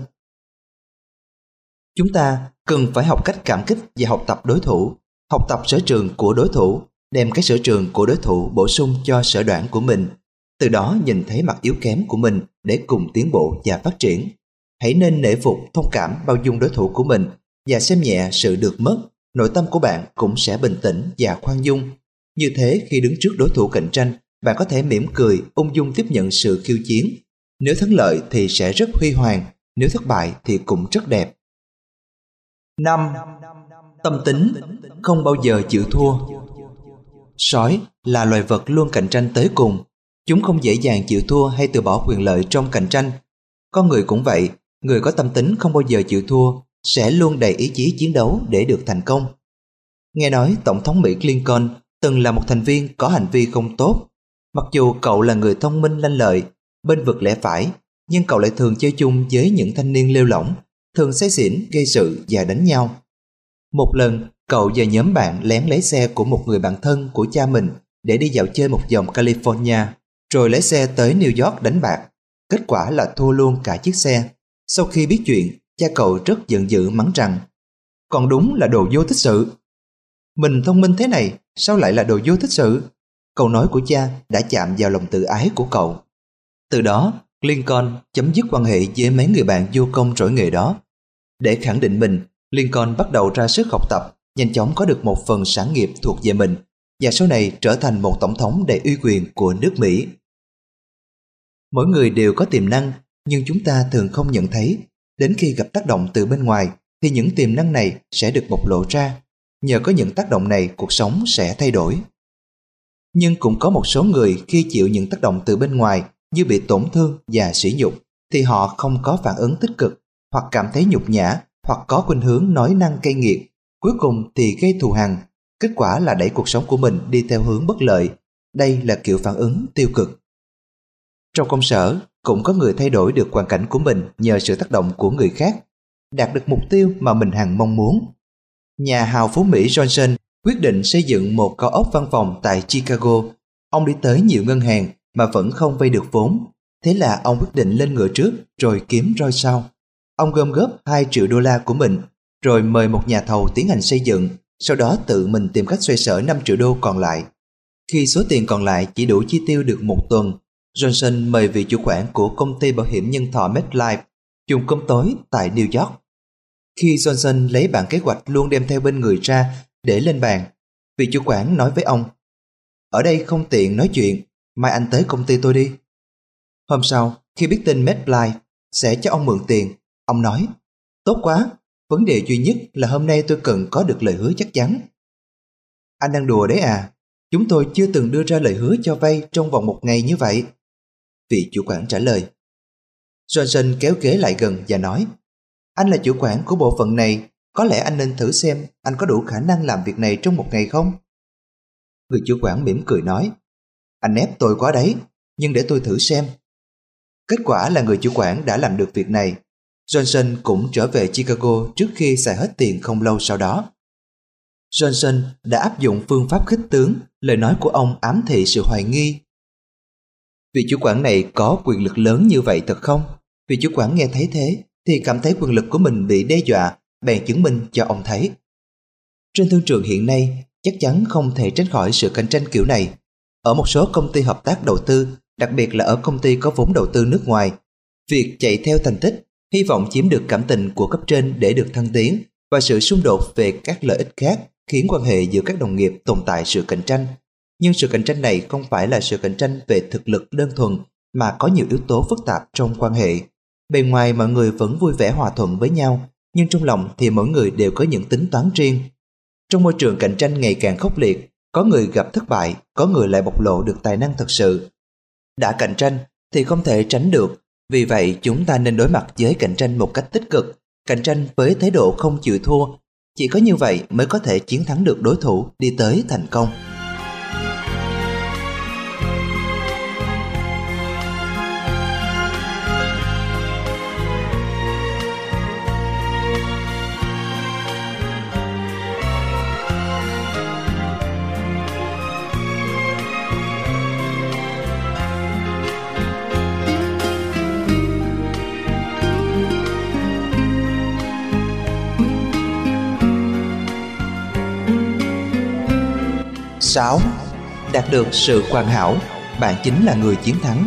Speaker 1: Chúng ta cần phải học cách cảm kích và học tập đối thủ, học tập sở trường của đối thủ, đem cái sở trường của đối thủ bổ sung cho sở đoản của mình, từ đó nhìn thấy mặt yếu kém của mình để cùng tiến bộ và phát triển. Hãy nên nể phục, thông cảm, bao dung đối thủ của mình và xem nhẹ sự được mất. Nội tâm của bạn cũng sẽ bình tĩnh và khoan dung. Như thế, khi đứng trước đối thủ cạnh tranh, bạn có thể mỉm cười, ung dung tiếp nhận sự khiêu chiến. Nếu thắng lợi thì sẽ rất huy hoàng, nếu thất bại thì cũng rất đẹp. năm. Tâm tính, không bao giờ chịu thua. Sói là loài vật luôn cạnh tranh tới cùng. Chúng không dễ dàng chịu thua hay từ bỏ quyền lợi trong cạnh tranh. Con người cũng vậy, người có tâm tính không bao giờ chịu thua sẽ luôn đầy ý chí chiến đấu để được thành công. Nghe nói Tổng thống Mỹ Lincoln từng là một thành viên có hành vi không tốt. Mặc dù cậu là người thông minh lanh lợi, bên vực lẽ phải, nhưng cậu lại thường chơi chung với những thanh niên lêu lỏng, thường say xỉn, gây sự và đánh nhau. Một lần, cậu và nhóm bạn lén lấy xe của một người bạn thân của cha mình để đi dạo chơi một vòng California, rồi lấy xe tới New York đánh bạc. Kết quả là thua luôn cả chiếc xe. Sau khi biết chuyện, cha cậu rất giận dữ mắng rằng, còn đúng là đồ vô tích sự. Mình thông minh thế này, sao lại là đồ vô tích sự? Câu nói của cha đã chạm vào lòng tự ái của cậu. Từ đó, Lincoln chấm dứt quan hệ với mấy người bạn vô công rỗi nghề đó. Để khẳng định mình, Lincoln bắt đầu ra sức học tập, nhanh chóng có được một phần sản nghiệp thuộc về mình, và sau này trở thành một tổng thống đầy uy quyền của nước Mỹ. Mỗi người đều có tiềm năng, nhưng chúng ta thường không nhận thấy. Đến khi gặp tác động từ bên ngoài, thì những tiềm năng này sẽ được bộc lộ ra. Nhờ có những tác động này, cuộc sống sẽ thay đổi. Nhưng cũng có một số người khi chịu những tác động từ bên ngoài như bị tổn thương và sỉ nhục thì họ không có phản ứng tích cực, hoặc cảm thấy nhục nhã, hoặc có khuynh hướng nói năng cay nghiệt. Cuối cùng thì gây thù hằn, kết quả là đẩy cuộc sống của mình đi theo hướng bất lợi. Đây là kiểu phản ứng tiêu cực. Trong công sở, cũng có người thay đổi được hoàn cảnh của mình nhờ sự tác động của người khác, đạt được mục tiêu mà mình hằng mong muốn. Nhà hào phú Mỹ Johnson quyết định xây dựng một cao ốc văn phòng tại Chicago. Ông đi tới nhiều ngân hàng mà vẫn không vay được vốn. Thế là ông quyết định lên ngựa trước rồi kiếm roi sau. Ông gom góp hai triệu đô la của mình, rồi mời một nhà thầu tiến hành xây dựng, sau đó tự mình tìm cách xoay sở năm triệu đô còn lại. Khi số tiền còn lại chỉ đủ chi tiêu được một tuần, Johnson mời vị chủ quản của công ty bảo hiểm nhân thọ MetLife dùng cơm tối tại New York. Khi Johnson lấy bản kế hoạch luôn đem theo bên người ra để lên bàn, vị chủ quản nói với ông: "Ở đây không tiện nói chuyện, mai anh tới công ty tôi đi." Hôm sau, khi biết tin MetLife sẽ cho ông mượn tiền, ông nói: "Tốt quá, vấn đề duy nhất là hôm nay tôi cần có được lời hứa chắc chắn." "Anh đang đùa đấy à? Chúng tôi chưa từng đưa ra lời hứa cho vay trong vòng một ngày như vậy." Vị chủ quản trả lời. Johnson kéo ghế lại gần và nói: "Anh là chủ quản của bộ phận này, có lẽ anh nên thử xem anh có đủ khả năng làm việc này trong một ngày không?" Người chủ quản mỉm cười nói: "Anh ép tôi quá đấy, nhưng để tôi thử xem." Kết quả là người chủ quản đã làm được việc này. Johnson cũng trở về Chicago trước khi xài hết tiền không lâu sau đó. Johnson đã áp dụng phương pháp khích tướng, lời nói của ông ám thị sự hoài nghi. Vị chủ quản này có quyền lực lớn như vậy thật không? Vị chủ quản nghe thấy thế thì cảm thấy quyền lực của mình bị đe dọa, bèn chứng minh cho ông thấy. Trên thương trường hiện nay, chắc chắn không thể tránh khỏi sự cạnh tranh kiểu này. Ở một số công ty hợp tác đầu tư, đặc biệt là ở công ty có vốn đầu tư nước ngoài, việc chạy theo thành tích, hy vọng chiếm được cảm tình của cấp trên để được thăng tiến, và sự xung đột về các lợi ích khác khiến quan hệ giữa các đồng nghiệp tồn tại sự cạnh tranh. Nhưng sự cạnh tranh này không phải là sự cạnh tranh về thực lực đơn thuần, mà có nhiều yếu tố phức tạp trong quan hệ. Bề ngoài mọi người vẫn vui vẻ hòa thuận với nhau, nhưng trong lòng thì mỗi người đều có những tính toán riêng. Trong môi trường cạnh tranh ngày càng khốc liệt, có người gặp thất bại, có người lại bộc lộ được tài năng thật sự. Đã cạnh tranh thì không thể tránh được, vì vậy chúng ta nên đối mặt với cạnh tranh một cách tích cực, cạnh tranh với thái độ không chịu thua. Chỉ có như vậy mới có thể chiến thắng được đối thủ, đi tới thành công. sáu. Đạt được sự hoàn hảo, bạn chính là người chiến thắng.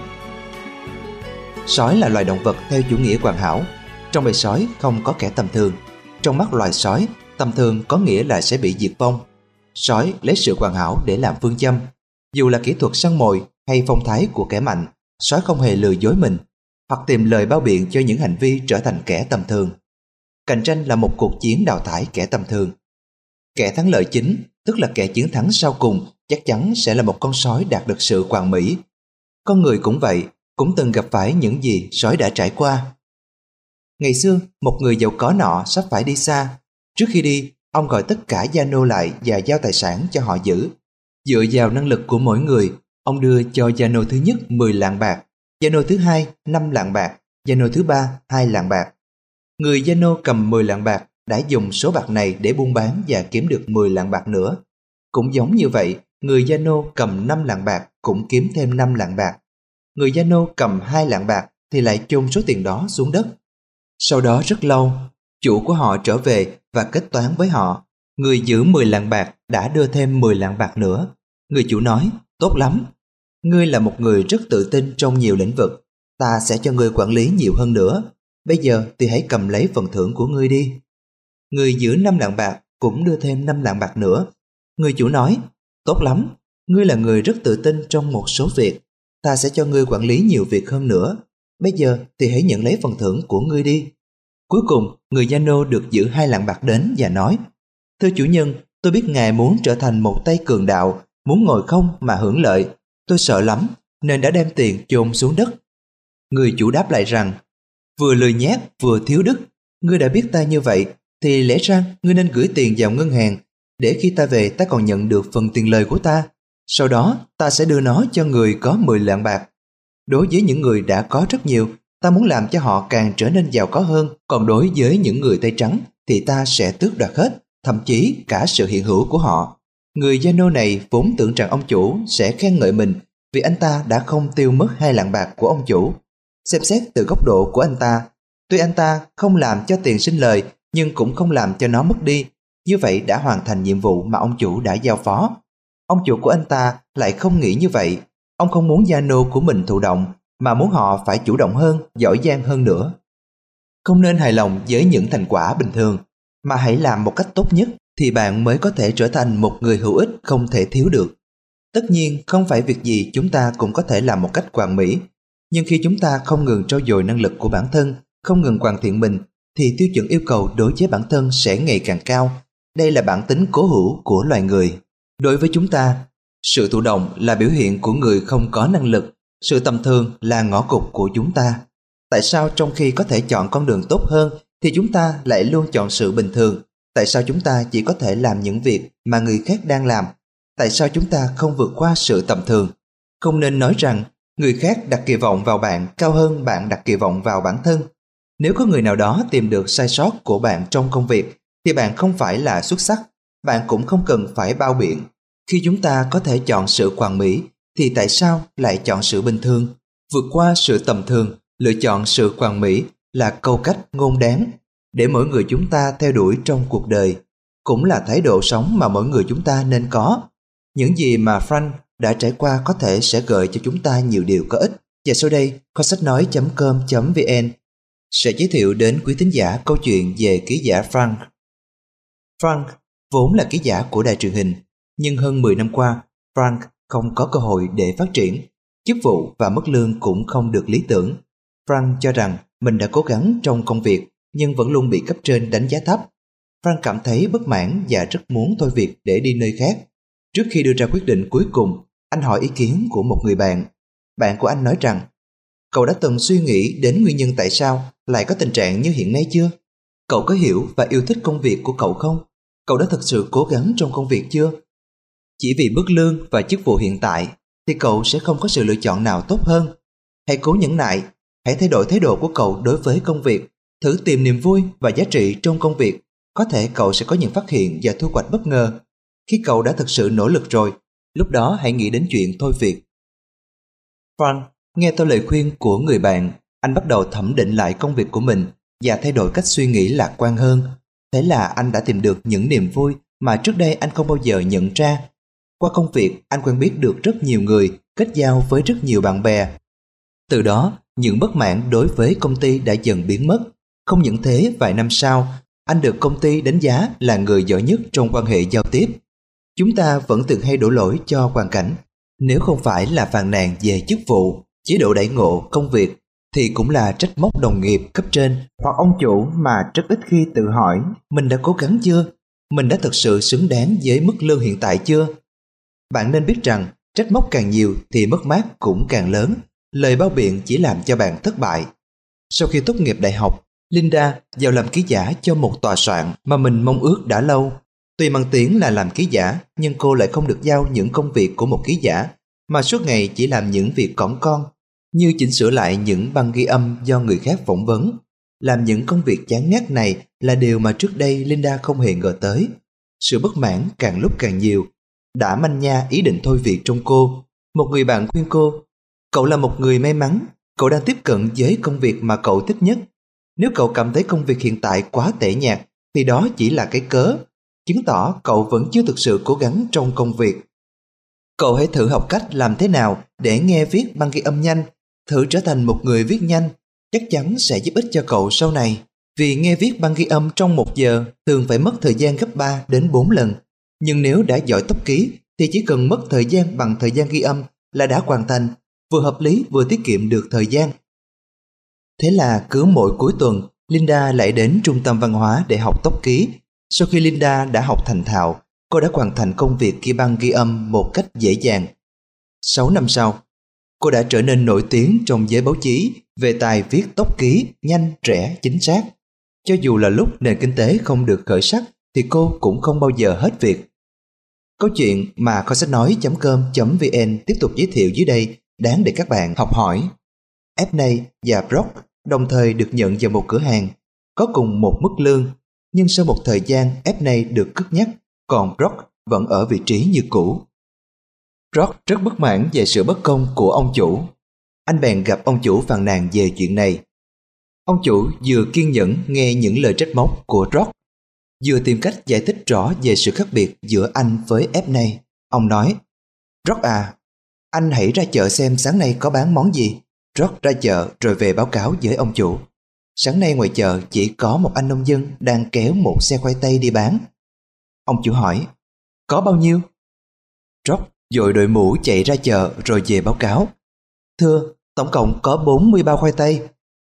Speaker 1: Sói là loài động vật theo chủ nghĩa hoàn hảo. Trong bầy sói không có kẻ tầm thường. Trong mắt loài sói, tầm thường có nghĩa là sẽ bị diệt vong. Sói lấy sự hoàn hảo để làm phương châm. Dù là kỹ thuật săn mồi hay phong thái của kẻ mạnh, sói không hề lừa dối mình, hoặc tìm lời bao biện cho những hành vi trở thành kẻ tầm thường. Cạnh tranh là một cuộc chiến đào thải kẻ tầm thường. Kẻ thắng lợi chính, tức là kẻ chiến thắng sau cùng, chắc chắn sẽ là một con sói đạt được sự hoàn mỹ. Con người cũng vậy, cũng từng gặp phải những gì sói đã trải qua. Ngày xưa, một người giàu có nọ sắp phải đi xa. Trước khi đi, ông gọi tất cả gia nô lại và giao tài sản cho họ giữ. Dựa vào năng lực của mỗi người, ông đưa cho gia nô thứ nhất mười lạng bạc, gia nô thứ hai năm lạng bạc, gia nô thứ ba hai lạng bạc. Người gia nô cầm mười lạng bạc đã dùng số bạc này để buôn bán và kiếm được mười lạng bạc nữa. Cũng giống như vậy, người gia nô cầm năm lạng bạc cũng kiếm thêm năm lạng bạc. Người gia nô cầm hai lạng bạc thì lại chôn số tiền đó xuống đất. Sau đó rất lâu, chủ của họ trở về và kết toán với họ. Người giữ mười lạng bạc đã đưa thêm mười lạng bạc nữa. Người chủ nói: "Tốt lắm, ngươi là một người rất tự tin trong nhiều lĩnh vực, ta sẽ cho ngươi quản lý nhiều hơn nữa. Bây giờ thì hãy cầm lấy phần thưởng của ngươi đi." Người giữ năm lạng bạc cũng đưa thêm năm lạng bạc nữa. Người chủ nói: "Tốt lắm, ngươi là người rất tự tin trong một số việc, ta sẽ cho ngươi quản lý nhiều việc hơn nữa. Bây giờ thì hãy nhận lấy phần thưởng của ngươi đi." Cuối cùng, người gia nô được giữ hai lạng bạc đến và nói: "Thưa chủ nhân, tôi biết ngài muốn trở thành một tay cường đạo, muốn ngồi không mà hưởng lợi. Tôi sợ lắm, nên đã đem tiền chôn xuống đất." Người chủ đáp lại rằng: "Vừa lười nhác vừa thiếu đức. Ngươi đã biết ta như vậy, thì lẽ ra ngươi nên gửi tiền vào ngân hàng, để khi ta về ta còn nhận được phần tiền lời của ta. Sau đó ta sẽ đưa nó cho người có mười lạng bạc. Đối với những người đã có rất nhiều, ta muốn làm cho họ càng trở nên giàu có hơn. Còn đối với những người tay trắng thì ta sẽ tước đoạt hết, thậm chí cả sự hiện hữu của họ." Người gia nô này vốn tưởng rằng ông chủ sẽ khen ngợi mình vì anh ta đã không tiêu mất hai lạng bạc của ông chủ. Xem xét từ góc độ của anh ta, tuy anh ta không làm cho tiền sinh lời nhưng cũng không làm cho nó mất đi, như vậy đã hoàn thành nhiệm vụ mà ông chủ đã giao phó. Ông chủ của anh ta lại không nghĩ như vậy. Ông không muốn gia nô của mình thụ động, mà muốn họ phải chủ động hơn, giỏi giang hơn nữa. Không nên hài lòng với những thành quả bình thường, mà hãy làm một cách tốt nhất, thì bạn mới có thể trở thành một người hữu ích không thể thiếu được. Tất nhiên, không phải việc gì chúng ta cũng có thể làm một cách hoàn mỹ, nhưng khi chúng ta không ngừng trau dồi năng lực của bản thân, không ngừng hoàn thiện mình, thì tiêu chuẩn yêu cầu đối với bản thân sẽ ngày càng cao. Đây là bản tính cố hữu của loài người. Đối với chúng ta, sự thụ động là biểu hiện của người không có năng lực, sự tầm thường là ngõ cụt của chúng ta. Tại sao trong khi có thể chọn con đường tốt hơn thì chúng ta lại luôn chọn sự bình thường? Tại sao chúng ta chỉ có thể làm những việc mà người khác đang làm? Tại sao chúng ta không vượt qua sự tầm thường? Không nên nói rằng người khác đặt kỳ vọng vào bạn cao hơn bạn đặt kỳ vọng vào bản thân. Nếu có người nào đó tìm được sai sót của bạn trong công việc thì bạn không phải là xuất sắc, bạn cũng không cần phải bao biện. Khi chúng ta có thể chọn sự hoàn mỹ thì tại sao lại chọn sự bình thường? Vượt qua sự tầm thường, lựa chọn sự hoàn mỹ là câu cách ngôn đáng để mỗi người chúng ta theo đuổi trong cuộc đời, cũng là thái độ sống mà mỗi người chúng ta nên có. Những gì mà Frank đã trải qua có thể sẽ gợi cho chúng ta nhiều điều có ích. Và sau đây, kho sách nói chấm com chấm vn sẽ giới thiệu đến quý thính giả câu chuyện về ký giả Frank. Frank vốn là ký giả của đài truyền hình, nhưng hơn mười năm qua, Frank không có cơ hội để phát triển. Chức vụ và mức lương cũng không được lý tưởng. Frank cho rằng mình đã cố gắng trong công việc, nhưng vẫn luôn bị cấp trên đánh giá thấp. Frank cảm thấy bất mãn và rất muốn thôi việc để đi nơi khác. Trước khi đưa ra quyết định cuối cùng, anh hỏi ý kiến của một người bạn. Bạn của anh nói rằng, cậu đã từng suy nghĩ đến nguyên nhân tại sao lại có tình trạng như hiện nay chưa? Cậu có hiểu và yêu thích công việc của cậu không? Cậu đã thực sự cố gắng trong công việc chưa? Chỉ vì mức lương và chức vụ hiện tại thì cậu sẽ không có sự lựa chọn nào tốt hơn. Hãy cố nhẫn nại, hãy thay đổi thái độ của cậu đối với công việc, thử tìm niềm vui và giá trị trong công việc. Có thể cậu sẽ có những phát hiện và thu hoạch bất ngờ. Khi cậu đã thực sự nỗ lực rồi, lúc đó hãy nghĩ đến chuyện thôi việc. Frank nghe theo lời khuyên của người bạn, anh bắt đầu thẩm định lại công việc của mình và thay đổi cách suy nghĩ lạc quan hơn. Thế là anh đã tìm được những niềm vui mà trước đây anh không bao giờ nhận ra. Qua công việc, anh quen biết được rất nhiều người, kết giao với rất nhiều bạn bè. Từ đó, những bất mãn đối với công ty đã dần biến mất. Không những thế, vài năm sau, anh được công ty đánh giá là người giỏi nhất trong quan hệ giao tiếp. Chúng ta vẫn thường hay đổ lỗi cho hoàn cảnh. Nếu không phải là phàn nàn về chức vụ, chế độ đãi ngộ, công việc, thì cũng là trách móc đồng nghiệp cấp trên hoặc ông chủ mà rất ít khi tự hỏi mình đã cố gắng chưa? Mình đã thực sự xứng đáng với mức lương hiện tại chưa? Bạn nên biết rằng trách móc càng nhiều thì mất mát cũng càng lớn. Lời bao biện chỉ làm cho bạn thất bại. Sau khi tốt nghiệp đại học, Linda vào làm ký giả cho một tòa soạn mà mình mong ước đã lâu. Tuy mang tiếng là làm ký giả, nhưng cô lại không được giao những công việc của một ký giả, mà suốt ngày chỉ làm những việc cỏn con, như chỉnh sửa lại những băng ghi âm do người khác phỏng vấn. Làm những công việc chán ngắt này là điều mà trước đây Linda không hề ngờ tới. Sự bất mãn càng lúc càng nhiều, đã manh nha ý định thôi việc trong cô. Một người bạn khuyên cô, cậu là một người may mắn, cậu đang tiếp cận với công việc mà cậu thích nhất. Nếu cậu cảm thấy công việc hiện tại quá tẻ nhạt, thì đó chỉ là cái cớ, chứng tỏ cậu vẫn chưa thực sự cố gắng trong công việc. Cậu hãy thử học cách làm thế nào để nghe viết băng ghi âm nhanh, thử trở thành một người viết nhanh, chắc chắn sẽ giúp ích cho cậu sau này. Vì nghe viết băng ghi âm trong một giờ thường phải mất thời gian gấp ba đến bốn lần. Nhưng nếu đã giỏi tốc ký thì chỉ cần mất thời gian bằng thời gian ghi âm là đã hoàn thành, vừa hợp lý vừa tiết kiệm được thời gian. Thế là cứ mỗi cuối tuần, Linda lại đến trung tâm văn hóa để học tốc ký. Sau khi Linda đã học thành thạo, cô đã hoàn thành công việc ghi băng ghi âm một cách dễ dàng. Sáu năm sau, cô đã trở nên nổi tiếng trong giới báo chí về tài viết tốc ký nhanh, rẻ, chính xác. Cho dù là lúc nền kinh tế không được khởi sắc thì cô cũng không bao giờ hết việc. Câu chuyện mà kho sách nói chấm com chấm vn tiếp tục giới thiệu dưới đây đáng để các bạn học hỏi. Abney và Brock đồng thời được nhận vào một cửa hàng, có cùng một mức lương, nhưng sau một thời gian Abney được cất nhắc, còn Brock vẫn ở vị trí như cũ. Brock rất bất mãn về sự bất công của ông chủ. Anh bèn gặp ông chủ phàn nàn về chuyện này. Ông chủ vừa kiên nhẫn nghe những lời trách móc của Brock, vừa tìm cách giải thích rõ về sự khác biệt giữa anh với Abney. Ông nói: Brock à, anh hãy ra chợ xem sáng nay có bán món gì. Brock ra chợ rồi về báo cáo với ông chủ. Sáng nay ngoài chợ chỉ có một anh nông dân đang kéo một xe khoai tây đi bán. Ông chủ hỏi: Có bao nhiêu? Brock vội đội mũ chạy ra chợ rồi về báo cáo: Thưa, tổng cộng có bốn mươi bao khoai tây.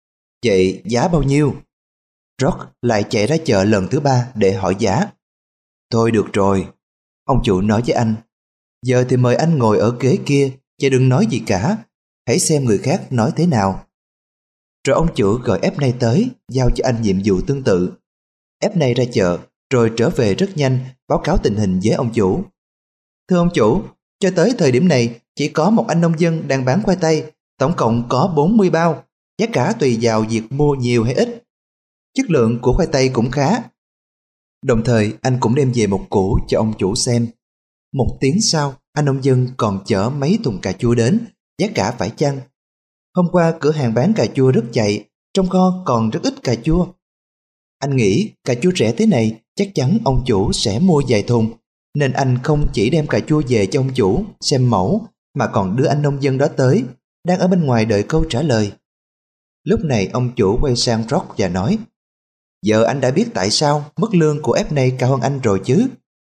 Speaker 1: Vậy giá bao nhiêu? Brock lại chạy ra chợ lần thứ ba để hỏi giá. Thôi được rồi, ông chủ nói với anh. Giờ thì mời anh ngồi ở ghế kia và đừng nói gì cả. Hãy xem người khác nói thế nào. Rồi ông chủ gọi Abney tới, giao cho anh nhiệm vụ tương tự. Abney ra chợ rồi trở về rất nhanh, báo cáo tình hình với ông chủ. Thưa ông chủ, cho tới thời điểm này chỉ có một anh nông dân đang bán khoai tây, tổng cộng có bốn mươi bao, giá cả tùy vào việc mua nhiều hay ít. Chất lượng của khoai tây cũng khá. Đồng thời anh cũng đem về một củ cho ông chủ xem. Một tiếng sau, anh nông dân còn chở mấy thùng cà chua đến, giá cả phải chăng? Hôm qua cửa hàng bán cà chua rất chạy, trong kho còn rất ít cà chua. Anh nghĩ cà chua rẻ thế này chắc chắn ông chủ sẽ mua vài thùng, nên anh không chỉ đem cà chua về cho ông chủ xem mẫu mà còn đưa anh nông dân đó tới, đang ở bên ngoài đợi câu trả lời. Lúc này ông chủ quay sang Brock và nói: Giờ anh đã biết tại sao mức lương của Abney cao hơn anh rồi chứ?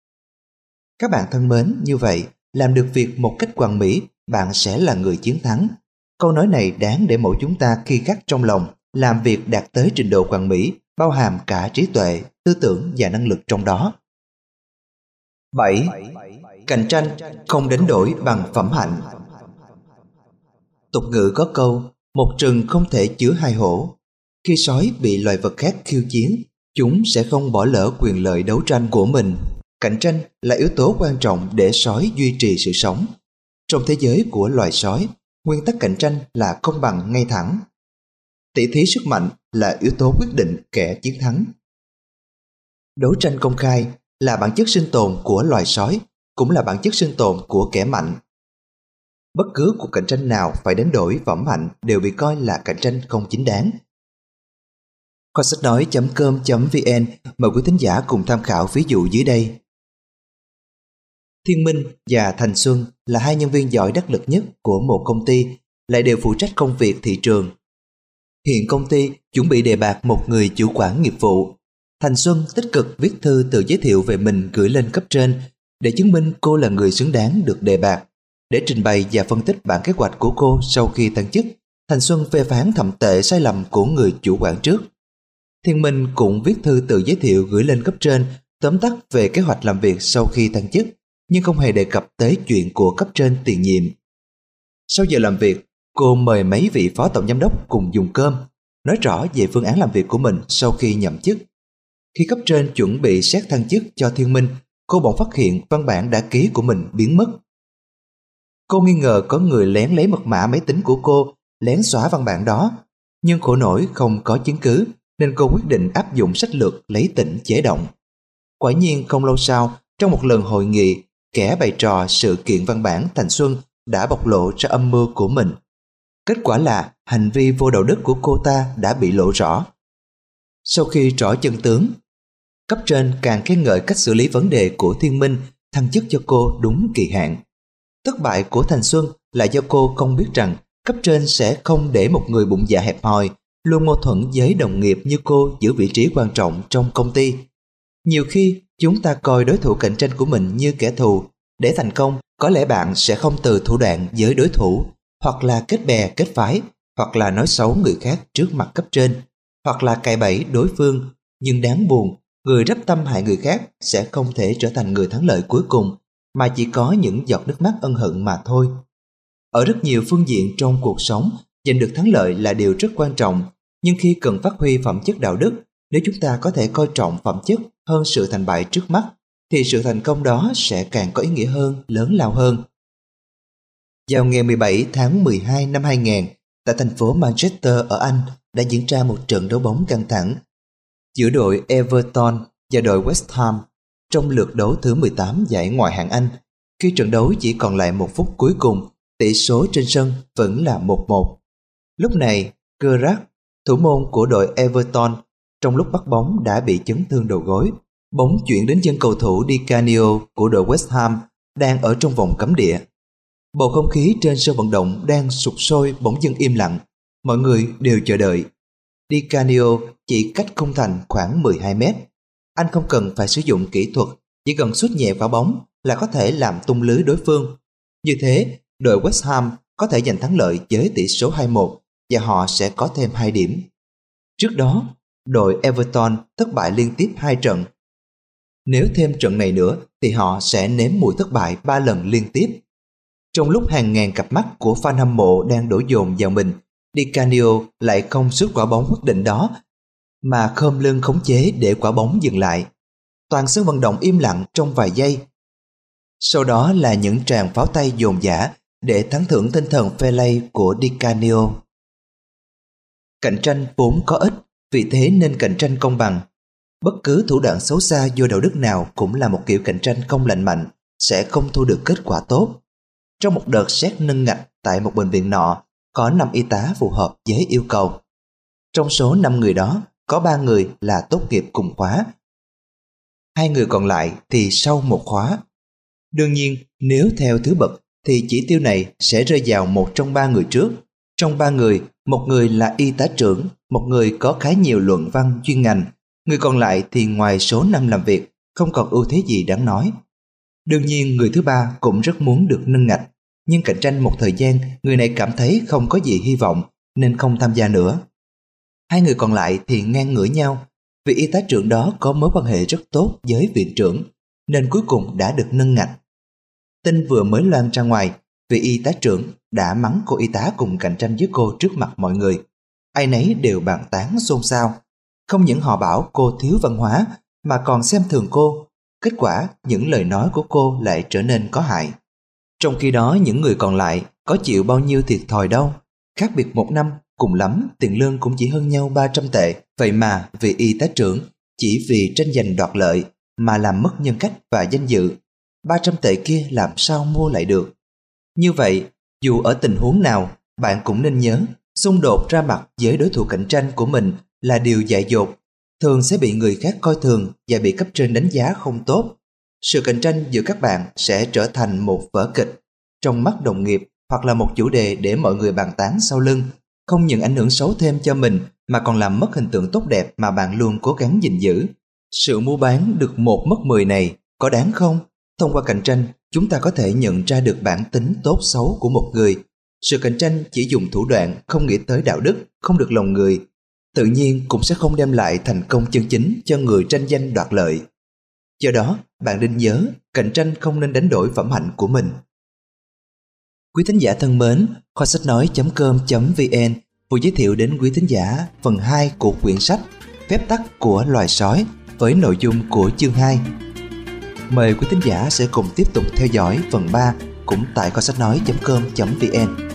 Speaker 1: Các bạn thân mến, như vậy, làm được việc một cách hoàn mỹ, bạn sẽ là người chiến thắng. Câu nói này đáng để mỗi chúng ta khi khắc trong lòng, làm việc đạt tới trình độ hoàn mỹ, bao hàm cả trí tuệ, tư tưởng và năng lực trong đó. bảy. Cạnh tranh không đánh đổi bằng phẩm hạnh. Tục ngữ có câu: một rừng không thể chứa hai hổ. Khi sói bị loài vật khác khiêu chiến, chúng sẽ không bỏ lỡ quyền lợi đấu tranh của mình. Cạnh tranh là yếu tố quan trọng để sói duy trì sự sống. Trong thế giới của loài sói, nguyên tắc cạnh tranh là công bằng ngay thẳng. Tỷ thí sức mạnh là yếu tố quyết định kẻ chiến thắng. Đấu tranh công khai là bản chất sinh tồn của loài sói, cũng là bản chất sinh tồn của kẻ mạnh. Bất cứ cuộc cạnh tranh nào phải đánh đổi phẩm hạnh đều bị coi là cạnh tranh không chính đáng. Kho sách nói chấm com chấm vn mời quý thính giả cùng tham khảo ví dụ dưới đây. Thiên Minh và Thành Xuân là hai nhân viên giỏi đắc lực nhất của một công ty, lại đều phụ trách công việc thị trường. Hiện công ty chuẩn bị đề bạt một người chủ quản nghiệp vụ. Thành Xuân tích cực viết thư tự giới thiệu về mình gửi lên cấp trên để chứng minh cô là người xứng đáng được đề bạt. Để trình bày và phân tích bản kế hoạch của cô sau khi tăng chức, Thành Xuân phê phán thậm tệ sai lầm của người chủ quản trước. Thiên Minh cũng viết thư tự giới thiệu gửi lên cấp trên, tóm tắt về kế hoạch làm việc sau khi tăng chức, nhưng không hề đề cập tới chuyện của cấp trên tiền nhiệm. Sau giờ làm việc, cô mời mấy vị phó tổng giám đốc cùng dùng cơm, nói rõ về phương án làm việc của mình sau khi nhậm chức. Khi cấp trên chuẩn bị xét thăng chức cho Thiên Minh, cô bỗng phát hiện văn bản đã ký của mình biến mất. Cô nghi ngờ có người lén lấy mật mã máy tính của cô, lén xóa văn bản đó, nhưng khổ nổi không có chứng cứ, nên cô quyết định áp dụng sách lược lấy tỉnh chế động. Quả nhiên không lâu sau, trong một lần hội nghị, kẻ bày trò sự kiện văn bản Thành Xuân đã bộc lộ ra âm mưu của mình. Kết quả là hành vi vô đạo đức của cô ta đã bị lộ rõ. Sau khi rõ chân tướng, cấp trên càng khen ngợi cách xử lý vấn đề của Thiên Minh, thăng chức cho cô đúng kỳ hạn. Thất bại của Thành Xuân là do cô không biết rằng cấp trên sẽ không để một người bụng dạ hẹp hòi, luôn mâu thuẫn với đồng nghiệp như cô giữ vị trí quan trọng trong công ty. Nhiều khi chúng ta coi đối thủ cạnh tranh của mình như kẻ thù. Để thành công, có lẽ bạn sẽ không từ thủ đoạn với đối thủ, hoặc là kết bè kết phái, hoặc là nói xấu người khác trước mặt cấp trên, hoặc là cài bẫy đối phương, nhưng đáng buồn, người đắp tâm hại người khác sẽ không thể trở thành người thắng lợi cuối cùng, mà chỉ có những giọt nước mắt ân hận mà thôi. Ở rất nhiều phương diện trong cuộc sống, giành được thắng lợi là điều rất quan trọng, nhưng khi cần phát huy phẩm chất đạo đức, nếu chúng ta có thể coi trọng phẩm chất hơn sự thành bại trước mắt, thì sự thành công đó sẽ càng có ý nghĩa hơn, lớn lao hơn. Vào ngày mười bảy tháng mười hai năm hai nghìn, tại thành phố Manchester ở Anh đã diễn ra một trận đấu bóng căng thẳng giữa đội Everton và đội West Ham trong lượt đấu thứ mười tám giải Ngoại hạng Anh. Khi trận đấu chỉ còn lại một phút cuối cùng, tỷ số trên sân vẫn là một một. Lúc này, Gerrard, thủ môn của đội Everton, trong lúc bắt bóng đã bị chấn thương đầu gối. Bóng chuyển đến chân cầu thủ Di Canio của đội West Ham đang ở trong vòng cấm địa. Bầu không khí trên sân vận động đang sục sôi bỗng dưng im lặng. Mọi người đều chờ đợi. Di Canio chỉ cách khung thành khoảng mười hai mét. Anh không cần phải sử dụng kỹ thuật, chỉ cần sút nhẹ quả bóng là có thể làm tung lưới đối phương. Như thế, đội West Ham có thể giành thắng lợi với tỷ số hai một và họ sẽ có thêm hai điểm. Trước đó, đội Everton thất bại liên tiếp hai trận. Nếu thêm trận này nữa thì họ sẽ nếm mùi thất bại ba lần liên tiếp. Trong lúc hàng ngàn cặp mắt của fan hâm mộ đang đổ dồn vào mình, Di Canio lại không sút quả bóng quyết định đó, mà khom lưng khống chế để quả bóng dừng lại. Toàn sân vận động im lặng trong vài giây. Sau đó là những tràng pháo tay dồn dã để tán thưởng tinh thần phe lay của Di Canio. Cạnh tranh vốn có ích, vì thế nên cạnh tranh công bằng. Bất cứ thủ đoạn xấu xa vô đạo đức nào cũng là một kiểu cạnh tranh không lành mạnh, sẽ không thu được kết quả tốt. Trong một đợt xét nâng ngạch tại một bệnh viện nọ, có năm y tá phù hợp với yêu cầu. Trong số năm người đó, có ba người là tốt nghiệp cùng khóa. Hai người còn lại thì sau một khóa. Đương nhiên, nếu theo thứ bậc thì chỉ tiêu này sẽ rơi vào một trong ba người trước. Trong ba người, một người là y tá trưởng, một người có khá nhiều luận văn chuyên ngành, người còn lại thì ngoài số năm làm việc, không còn ưu thế gì đáng nói. Đương nhiên người thứ ba cũng rất muốn được nâng ngạch, nhưng cạnh tranh một thời gian, người này cảm thấy không có gì hy vọng nên không tham gia nữa. Hai người còn lại thì ngang ngửa nhau, vì y tá trưởng đó có mối quan hệ rất tốt với viện trưởng, nên cuối cùng đã được nâng ngạch. Tin vừa mới loan ra ngoài, vị y tá trưởng đã mắng cô y tá cùng cạnh tranh với cô trước mặt mọi người. Ai nấy đều bàn tán xôn xao. Không những họ bảo cô thiếu văn hóa, mà còn xem thường cô. Kết quả, những lời nói của cô lại trở nên có hại. Trong khi đó, những người còn lại có chịu bao nhiêu thiệt thòi đâu. Khác biệt một năm, cùng lắm tiền lương cũng chỉ hơn nhau ba trăm tệ. Vậy mà vị y tá trưởng chỉ vì tranh giành đoạt lợi mà làm mất nhân cách và danh dự. ba trăm tệ kia làm sao mua lại được. Như vậy, dù ở tình huống nào, bạn cũng nên nhớ, xung đột ra mặt với đối thủ cạnh tranh của mình là điều dại dột, thường sẽ bị người khác coi thường và bị cấp trên đánh giá không tốt. Sự cạnh tranh giữa các bạn sẽ trở thành một vở kịch trong mắt đồng nghiệp, hoặc là một chủ đề để mọi người bàn tán sau lưng, không những ảnh hưởng xấu thêm cho mình mà còn làm mất hình tượng tốt đẹp mà bạn luôn cố gắng gìn giữ. Sự mua bán được một mất mười này có đáng không? Thông qua cạnh tranh, chúng ta có thể nhận ra được bản tính tốt xấu của một người. Sự cạnh tranh chỉ dùng thủ đoạn, không nghĩ tới đạo đức, không được lòng người, tự nhiên cũng sẽ không đem lại thành công chân chính cho người tranh giành đoạt lợi. Do đó, bạn nên nhớ, cạnh tranh không nên đánh đổi phẩm hạnh của mình. Quý thính giả thân mến, kho sách nói chấm com chấm vn vừa giới thiệu đến quý thính giả phần hai của quyển sách Phép tắc của loài sói với nội dung của chương hai. Mời quý thính giả sẽ cùng tiếp tục theo dõi phần ba cũng tại kho sách nói chấm com chấm vn.